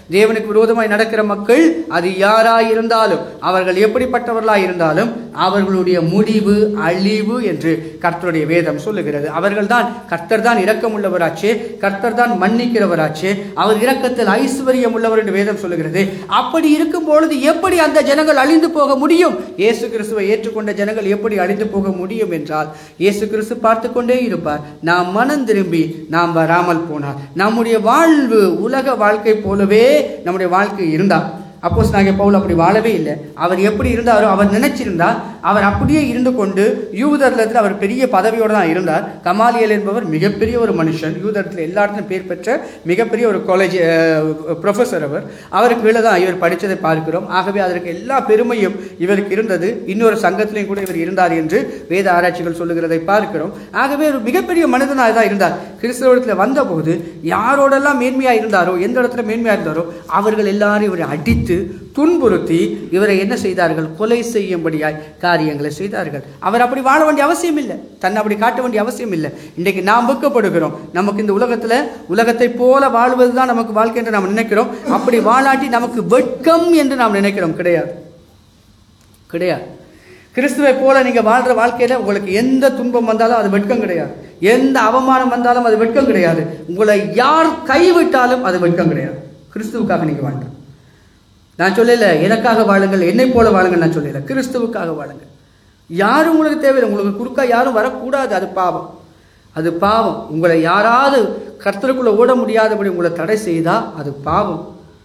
தேவனுக்கு விரோதமாய் நடக்கிற மக்கள் அது யாராய் இருந்தாலும், அவர்கள் எப்படிப்பட்டவர்களாய் இருந்தாலும், அவர்களுடைய முடிவு அழிவு என்று கர்த்தருடைய வேதம் சொல்லுகிறது. அவர்கள் தான், கர்த்தர் தான் இரக்கம் உள்ளவராச்சே, கர்த்தர் தான் மன்னிக்கிறவராச்சே, அவர் இரக்கத்தில் ஐஸ்வர்யம் உள்ளவர் என்று வேதம் சொல்லுகிறது. அப்படி இருக்கும் பொழுது எப்படி அந்த ஜனங்கள் அழிந்து போக முடியும்? இயேசு கிறிஸ்துவை ஏற்றுக்கொண்ட ஜனங்கள் எப்படி அழிந்து போக முடியும் என்றால், இயேசு கிறிஸ்து பார்த்து கொண்டே இருப்பார். நாம் மனம் திரும்பி நாம் வராமல் போனார், நம்முடைய வாழ்வு உலக வாழ்க்கை போலவே நம்முடைய வாழ்க்கை இருந்தார். அப்போஸ்தலனாகிய பவுல் அப்படி வாழவே இல்லை. அவர் எப்படி இருந்தாரோ, அவர் நினைச்சிருந்தார், அவர் அப்படியே இருந்து கொண்டு யூதர்லத்தில் அவர் பெரிய பதவியோடு தான் இருந்தார். கமாலியல் என்பவர் மிகப்பெரிய ஒரு மனுஷன், யூதரத்தில் எல்லா இடத்துலையும் பேர் பெற்ற மிகப்பெரிய ஒரு காலேஜ் ப்ரொஃபஸர். அவருக்கு கீழே தான் இவர் படித்ததை பார்க்கிறோம். ஆகவே அதற்கு எல்லா பெருமையும் இவருக்கு இருந்தது. இன்னொரு சங்கத்திலையும் கூட இவர் இருந்தார் என்று வேத ஆராய்ச்சிகள் சொல்லுகிறதை பார்க்கிறோம். ஆகவே ஒரு மிகப்பெரிய மனிதனாக தான் இருந்தார். கிறிஸ்தவத்தில் வந்தபோது யாரோடெல்லாம் மேன்மையாக இருந்தாரோ, எந்த இடத்துல மேன்மையாக இருந்தாரோ, அவர்கள் எல்லாரும் இவரை அடித்து துன்புறுத்தி இவரை என்ன செய்தார்கள்? கொலை செய்யும்படியாய் காரியங்களை செய்தார்கள். அவர் அப்படி வாழ வேண்டிய அவசியம் இல்லை, தன்னை அப்படி காட்ட வேண்டிய அவசியம் இல்லை. இன்றைக்கு நாம் வெட்கப்படுகிறோம். நமக்கு இந்த உலகத்தை போல வாழ்வதுதான் நமக்கு வாழ்க்கை என்று நாம் நினைக்கிறோம். அப்படி வாழாட்டி நமக்கு வெட்கம் என்று நாம் நினைக்கிறோம். கிடையாது, கிடையாது. கிறிஸ்துவை போல நீங்க வாழ்ற வாழ்க்கையில உங்களுக்கு எந்த துன்பம் வந்தாலும் அது வெட்கம் கிடையாது, எந்த அவமானம் வந்தாலும் அது வெட்கம் கிடையாது, உங்களை யார் கைவிட்டாலும் அது வெட்கம் கிடையாது. கிறிஸ்துவுக்காக நீங்க வாழ்ற. நான் சொல்லல எனக்காக வாழுங்கள், என்னை போல வாழுங்கள், நான் சொல்லல, கிறிஸ்துவுக்காக வாழுங்கள். யாரும் உங்களுக்கு தேவையில்லை, உங்களுக்கு குறுக்கா யாரும் வரக்கூடாது. அது பாவம், அது பாவம். உங்களை யாராவது கர்த்தருக்குள்ள ஓட முடியாதபடி உங்களை தடை செய்தா அது பாவம்.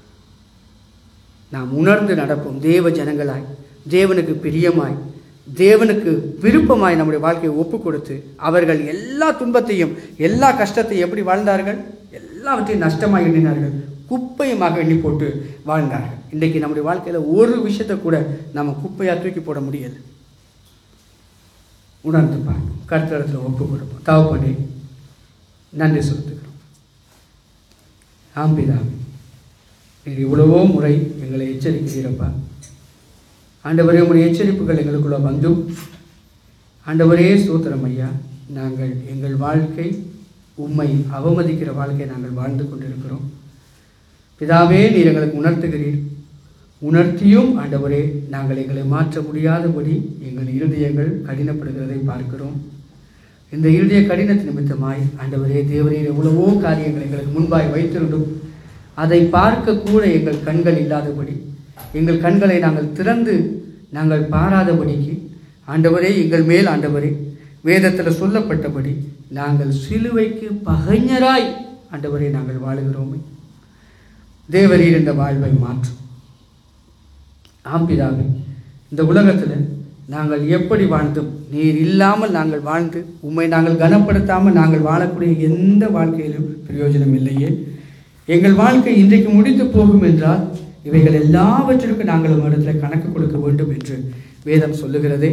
நாம் உணர்ந்து நடப்போம். தேவ ஜனங்களாய், தேவனுக்கு பிரியமாய், தேவனுக்கு விருப்பமாய் நம்முடைய வாழ்க்கையை ஒப்பு கொடுத்து, அவர்கள் எல்லா துன்பத்தையும் எல்லா கஷ்டத்தையும் எப்படி வாழ்ந்தார்கள்? எல்லாவற்றையும் நஷ்டமாக எண்ணினார்கள், குப்பையுமாக எண்ணி போட்டு வாழ்ந்தார்கள். இன்றைக்கு நம்முடைய வாழ்க்கையில் ஒரு விஷயத்தை கூட நம்ம குப்பையாக தூக்கி போட முடியலை. உணர்ந்து பார்க்கணும், கர்த்தரிடத்தில் ஒப்பு கொடுப்போம். தகப்பனே, நன்றி செலுத்துகிறோம். ஆம்பிதாவே, நீர் இவ்வளவோ முறை எங்களை எச்சரிக்கிறீரப்பா. ஆண்டவரே, உங்களுடைய எச்சரிப்புகள் எங்களுக்குள்ள வந்தும், ஆண்டவரே ஸ்தோத்திரம் ஐயா, நாங்கள் எங்கள் வாழ்க்கை உம்மை அவமதிக்கிற வாழ்க்கையை நாங்கள் வாழ்ந்து கொண்டிருக்கிறோம். பிதாவே, நீர் எங்களுக்கு உணர்த்துகிறீர். உணர்த்தியும் ஆண்டவரே, நாங்கள் எங்களை மாற்ற முடியாதபடி எங்கள் இருதயங்கள் கடினப்படுகிறதை பார்க்கிறோம். இந்த இருதய கடினத்தின் நிமித்தமாய் ஆண்டவரே தேவரீர் எவ்வளவோ காரியங்கள் எங்களுக்கு முன்பாய் வைத்திருந்தும் அதை பார்க்க கூட எங்கள் கண்கள் இல்லாதபடி, எங்கள் கண்களை நாங்கள் திறந்து நாங்கள் பாராதபடிக்கு ஆண்டவரே எங்கள் மேல் ஆண்டவரே வேதத்தில் சொல்லப்பட்டபடி நாங்கள் சிலுவைக்கு பகைஞராய் ஆண்டவரே நாங்கள் வாழுகிறோமே. தேவரீர் இந்த வாழ்வை மாற்றும். ஆம்பிதாவே, இந்த உலகத்தில் நாங்கள் எப்படி வாழ்ந்தோம், நீர் இல்லாமல் நாங்கள் வாழ்ந்து உம்மை நாங்கள் கனப்படுத்தாமல் நாங்கள் வாழக்கூடிய எந்த வாழ்க்கையிலும் பிரயோஜனம் இல்லையே. எங்கள் வாழ்க்கை இன்றைக்கு முடித்து போகும் என்றால் இவைகள் எல்லாவற்றிற்கும் நாங்கள் ஒரு இடத்துல கணக்கு கொடுக்க வேண்டும் என்று வேதம் சொல்லுகிறதே.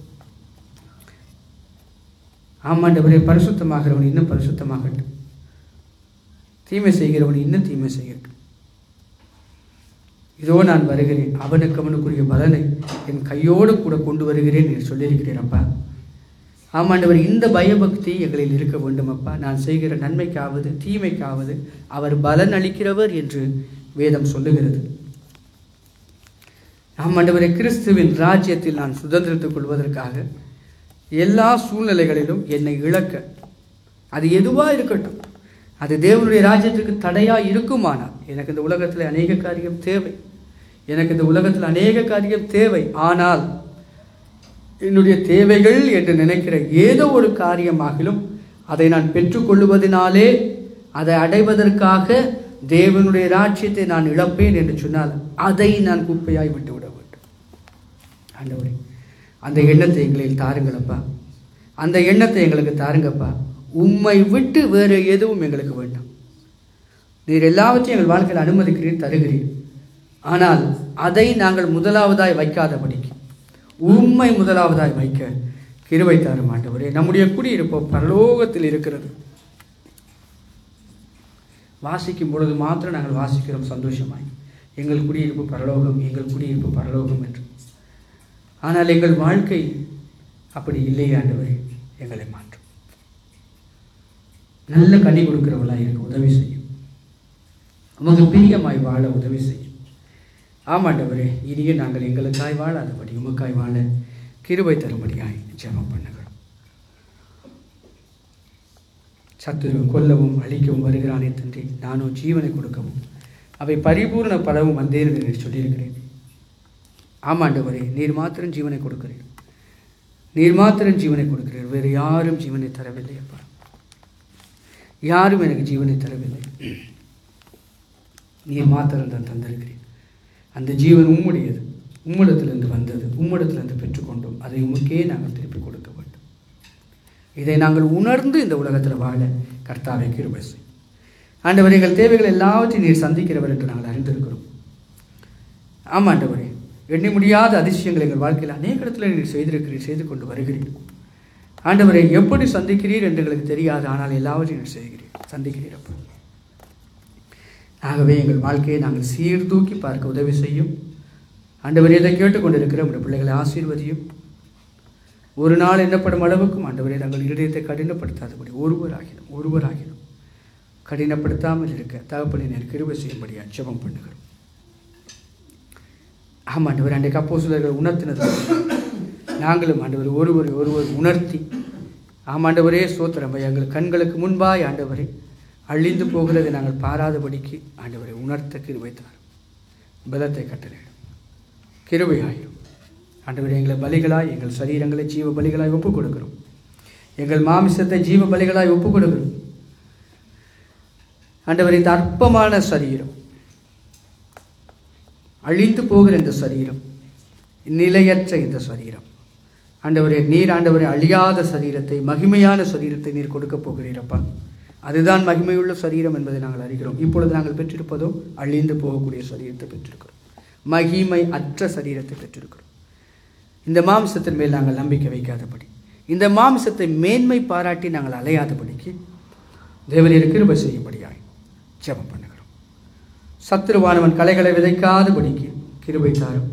ஆமாண்டவரே, பரிசுத்தமாகிறவன் இன்னும் பரிசுத்தமாகட்டும், தீமை செய்கிறவன் இன்னும் தீமை செய்யட்டும். இதோ நான் வருகிறேன், அவனுக்குரிய பலனை என் கையோடு கூட கொண்டு வருகிறேன் என்று சொல்லியிருக்கிறேன் அப்பா. ஆமாண்டவர், இந்த பயபக்தி எங்களில் இருக்க வேண்டும் அப்பா. நான் செய்கிற நன்மைக்காவது தீமைக்காவது அவர் பலன் அளிக்கிறவர் என்று வேதம் சொல்லுகிறது. ஆமாண்டவரை, கிறிஸ்துவின் ராஜ்யத்தில் நான் சுதந்திரத்துக் கொள்வதற்காக எல்லா சூழ்நிலைகளிலும் என்னை இழக்க, அது எதுவாக இருக்கட்டும், அது தேவனுடைய ராஜ்யத்திற்கு தடையாக இருக்குமானால், எனக்கு இந்த உலகத்தில் அநேக காரியம் தேவை, எனக்கு இந்த உலகத்தில் அநேக காரியம் தேவை. ஆனால் என்னுடைய தேவைகள் என்று நினைக்கிற ஏதோ ஒரு காரியமாகிலும் அதை நான் பெற்றுக்கொள்ளுவதனாலே அதை அடைவதற்காக தேவனுடைய ராஜ்யத்தை நான் இழப்பேன் என்று சொன்னால் அதை நான் குப்பையாய் விட்டு விட வேண்டும். ஆண்டவரே, அந்த எண்ணத்தை எங்களில் தாருங்களப்பா, அந்த எண்ணத்தை எங்களுக்கு தாருங்கப்பா. உம்மை விட்டு வேறு எதுவும் எங்களுக்கு வேண்டாம். நீர் எல்லாவற்றையும் எங்கள் வாழ்க்கையில் அனுமதிக்கிறீர், தருகிறீர். ஆனால் அதை நாங்கள் முதலாவதாய் வைக்காதபடிக்கு உம்மை முதலாவதாய் வைக்க கிருபை தாரும் ஆண்டவரே. நம்முடைய குடியிருப்போ பரலோகத்தில் இருக்கிறது. வாசிக்கும் பொழுது மாத்திரம் நாங்கள் வாசிக்கிறோம் சந்தோஷமாய், எங்கள் குடியிருப்பு பரலோகம், எங்கள் குடியிருப்பு பரலோகம் என்று. ஆனால் எங்கள் வாழ்க்கை அப்படி இல்லையே ஆண்டவரே, எங்களை மாற்றும். நல்ல கனி கொடுக்கிறவளாக இருக்க உதவி செய்யும். உமக்கு பிரியமாய் வாழ உதவி செய்யும். ஆமாண்டவரே, இனியே நாங்கள் எங்களுக்காய் வாழாதபடி உமக்காய் வாழ கிருபை தரும்படியாய் ஜெபம் பண்ணுகிறோம். சத்துரு கொல்லவும் அழிக்கவும் வருகிறானே தன்றி நானோ ஜீவனை கொடுக்கவும் அவை பரிபூர்ண பலவும் வந்தேன் என்று சொல்லியிருக்கிறேன். ஆமாண்டவரே, நீர் மாத்திரம் ஜீவனை கொடுக்கிறீர். நீர் மாத்திரம் ஜீவனை கொடுக்கிறீர். வேறு யாரும் ஜீவனை தரவில்லை அப்பா. யாரும் எனக்கு ஜீவனை தரவில்லை. நீர் மாத்திரம் தான் தந்திருக்கிறேன். அந்த ஜீவன் உம்முடையது, உம்மிடத்திலிருந்து வந்தது, உம்மிடத்திலிருந்து பெற்றுக்கொண்டோம். அதை உமக்கே நாங்கள் திருப்பி கொடுக்க வேண்டும். இதை நாங்கள் உணர்ந்து இந்த உலகத்தில் வாழ கர்த்தாவே கிருபை செய்யும். ஆண்டவரே, எங்கள் தேவைகள் எல்லாவற்றையும் நீர் சந்திக்கிறவர் என்று நாங்கள் அறிந்திருக்கிறோம். ஆமாண்டவரே, எண்ணி முடியாத அதிசயங்கள் எங்கள் வாழ்க்கையில் அநேக இடத்துல நீர் செய்திருக்கிறீர், செய்து கொண்டு வருகிறீர். ஆண்டவரை எப்படி சந்திக்கிறீர் என்று எங்களுக்கு தெரியாது, ஆனால் எல்லாவற்றையும் நீர் செய்கிறீர், சந்திக்கிறீர் அப்போ. ஆகவே எங்கள் வாழ்க்கையை நாங்கள் சீர்தூக்கி பார்க்க உதவி செய்யும். ஆண்டவரே, இதை கேட்டுக்கொண்டிருக்கிற உடைய பிள்ளைகளை ஆசீர்வதியும். ஒரு நாள் எண்ணப்படும் அளவுக்கும் ஆண்டவரே தங்கள் இதயத்தை கடினப்படுத்தாதபடி ஒருவராகிடும் கடினப்படுத்தாமல் இருக்க தகப்பனை நேர் கிருபை செய்யும்படியா ஜெபம் பண்ணுகிறோம். ஆமாண்டவர், அன்றைக்கு அப்போஸ்தலர்கள் உணர்த்தினதாக நாங்களும் ஆண்டவர் ஒருவர் உணர்த்தி, ஆமாண்டவரே ஸ்தோத்திரம், எங்கள் கண்களுக்கு முன்பாய் ஆண்டவரை அழிந்து போகிறதை நாங்கள் பாராதபடிக்கு ஆண்டவரை உணர்த்த கிருபை தாரும். பலத்தை கட்டளையிடும், கிருபையாயிரும். ஆண்டவரே, எங்களை பலிகளாய், எங்கள் சரீரங்களை ஜீவ பலிகளாய் ஒப்புக் கொடுக்கிறோம். எங்கள் மாமிசத்தை ஜீவ பலிகளாய் ஒப்புக் கொடுக்கிறோம். ஆண்டவரே, இந்த அற்பமான சரீரம், அழிந்து போகிற இந்த சரீரம், நிலையற்ற இந்த சரீரம், ஆண்டவரே நீர் ஆண்டவரே அழியாத சரீரத்தை, மகிமையான சரீரத்தை நீர் கொடுக்க போகிறீரப்பா. அதுதான் மகிமையுள்ள சரீரம் என்பதை நாங்கள் அறிகிறோம். இப்பொழுது நாங்கள் பெற்றிருப்பதோ அழிந்து போகக்கூடிய சரீரத்தை பெற்றிருக்கிறோம், மகிமை அற்ற சரீரத்தை பெற்றிருக்கிறோம். இந்த மாம்சத்தின் மேல் நாங்கள் நம்பிக்கை வைக்காதபடி, இந்த மாம்சத்தை மேன்மை பாராட்டி நாங்கள் அலையாதபடிக்கு தேவரீர் கிருபை செய்யும்படியாய் ஜெபம் பண்ணுகிறோம். சத்துருவானவன் கலைகளை விதைக்காதபடிக்கு கிருபை தாரும்.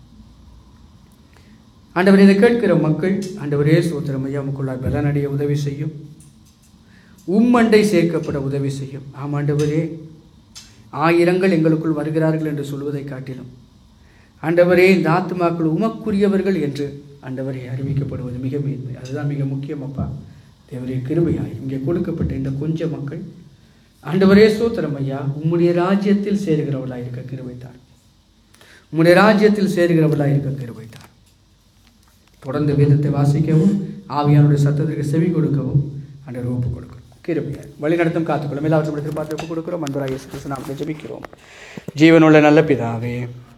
ஆண்டவரே, இதை கேட்கிற மக்கள் ஆண்டவரே ஸ்தோத்திரம் ஐயா, உமக்குள்ளாய் பலனடைய உதவி செய்யும், உம்மண்டை சேர்க்கப்பட உதவி செய்யும். ஆமாண்டவரே, ஆயிரங்கள் எங்களுக்குள் வருகிறார்கள் என்று சொல்வதை காட்டிலும் ஆண்டவரே இந்த ஆத்துமாக்கள் உமக்குரியவர்கள் என்று ஆண்டவரே அறிவிக்கப்படுவது மிக மேன்மை. அதுதான் மிக முக்கியம் அப்பா. தேவரே கிருபையாய் இங்கே கொடுக்கப்பட்ட இந்த கொஞ்ச மக்கள் ஆண்டவரே ஸ்தோத்திரம் ஐயா, உம்முடைய ராஜ்யத்தில் சேருகிறவர்களாக இருக்க கிருபைத்தார். உம்முடைய ராஜ்யத்தில் சேருகிறவர்களாக இருக்க கிருபைத்தார். தொடர்ந்து வேதத்தை வாசிக்கவும், ஆவியானுடைய சத்தத்திற்கு செவி கொடுக்கவும் ஆண்டவர் ஒப்புக் கொடுக்கிறோம். கிருபையாய் வழி நடத்தும் காத்துக்கொள்ளும். எல்லாவற்றையும் பார்த்து ஒப்புக் கொடுக்கிறோம். அன்பராக இயேசு கிறிஸ்து நாமத்தில் ஜெபிக்கிறோம். ஜீவனுள்ள நல்ல பிதாவே.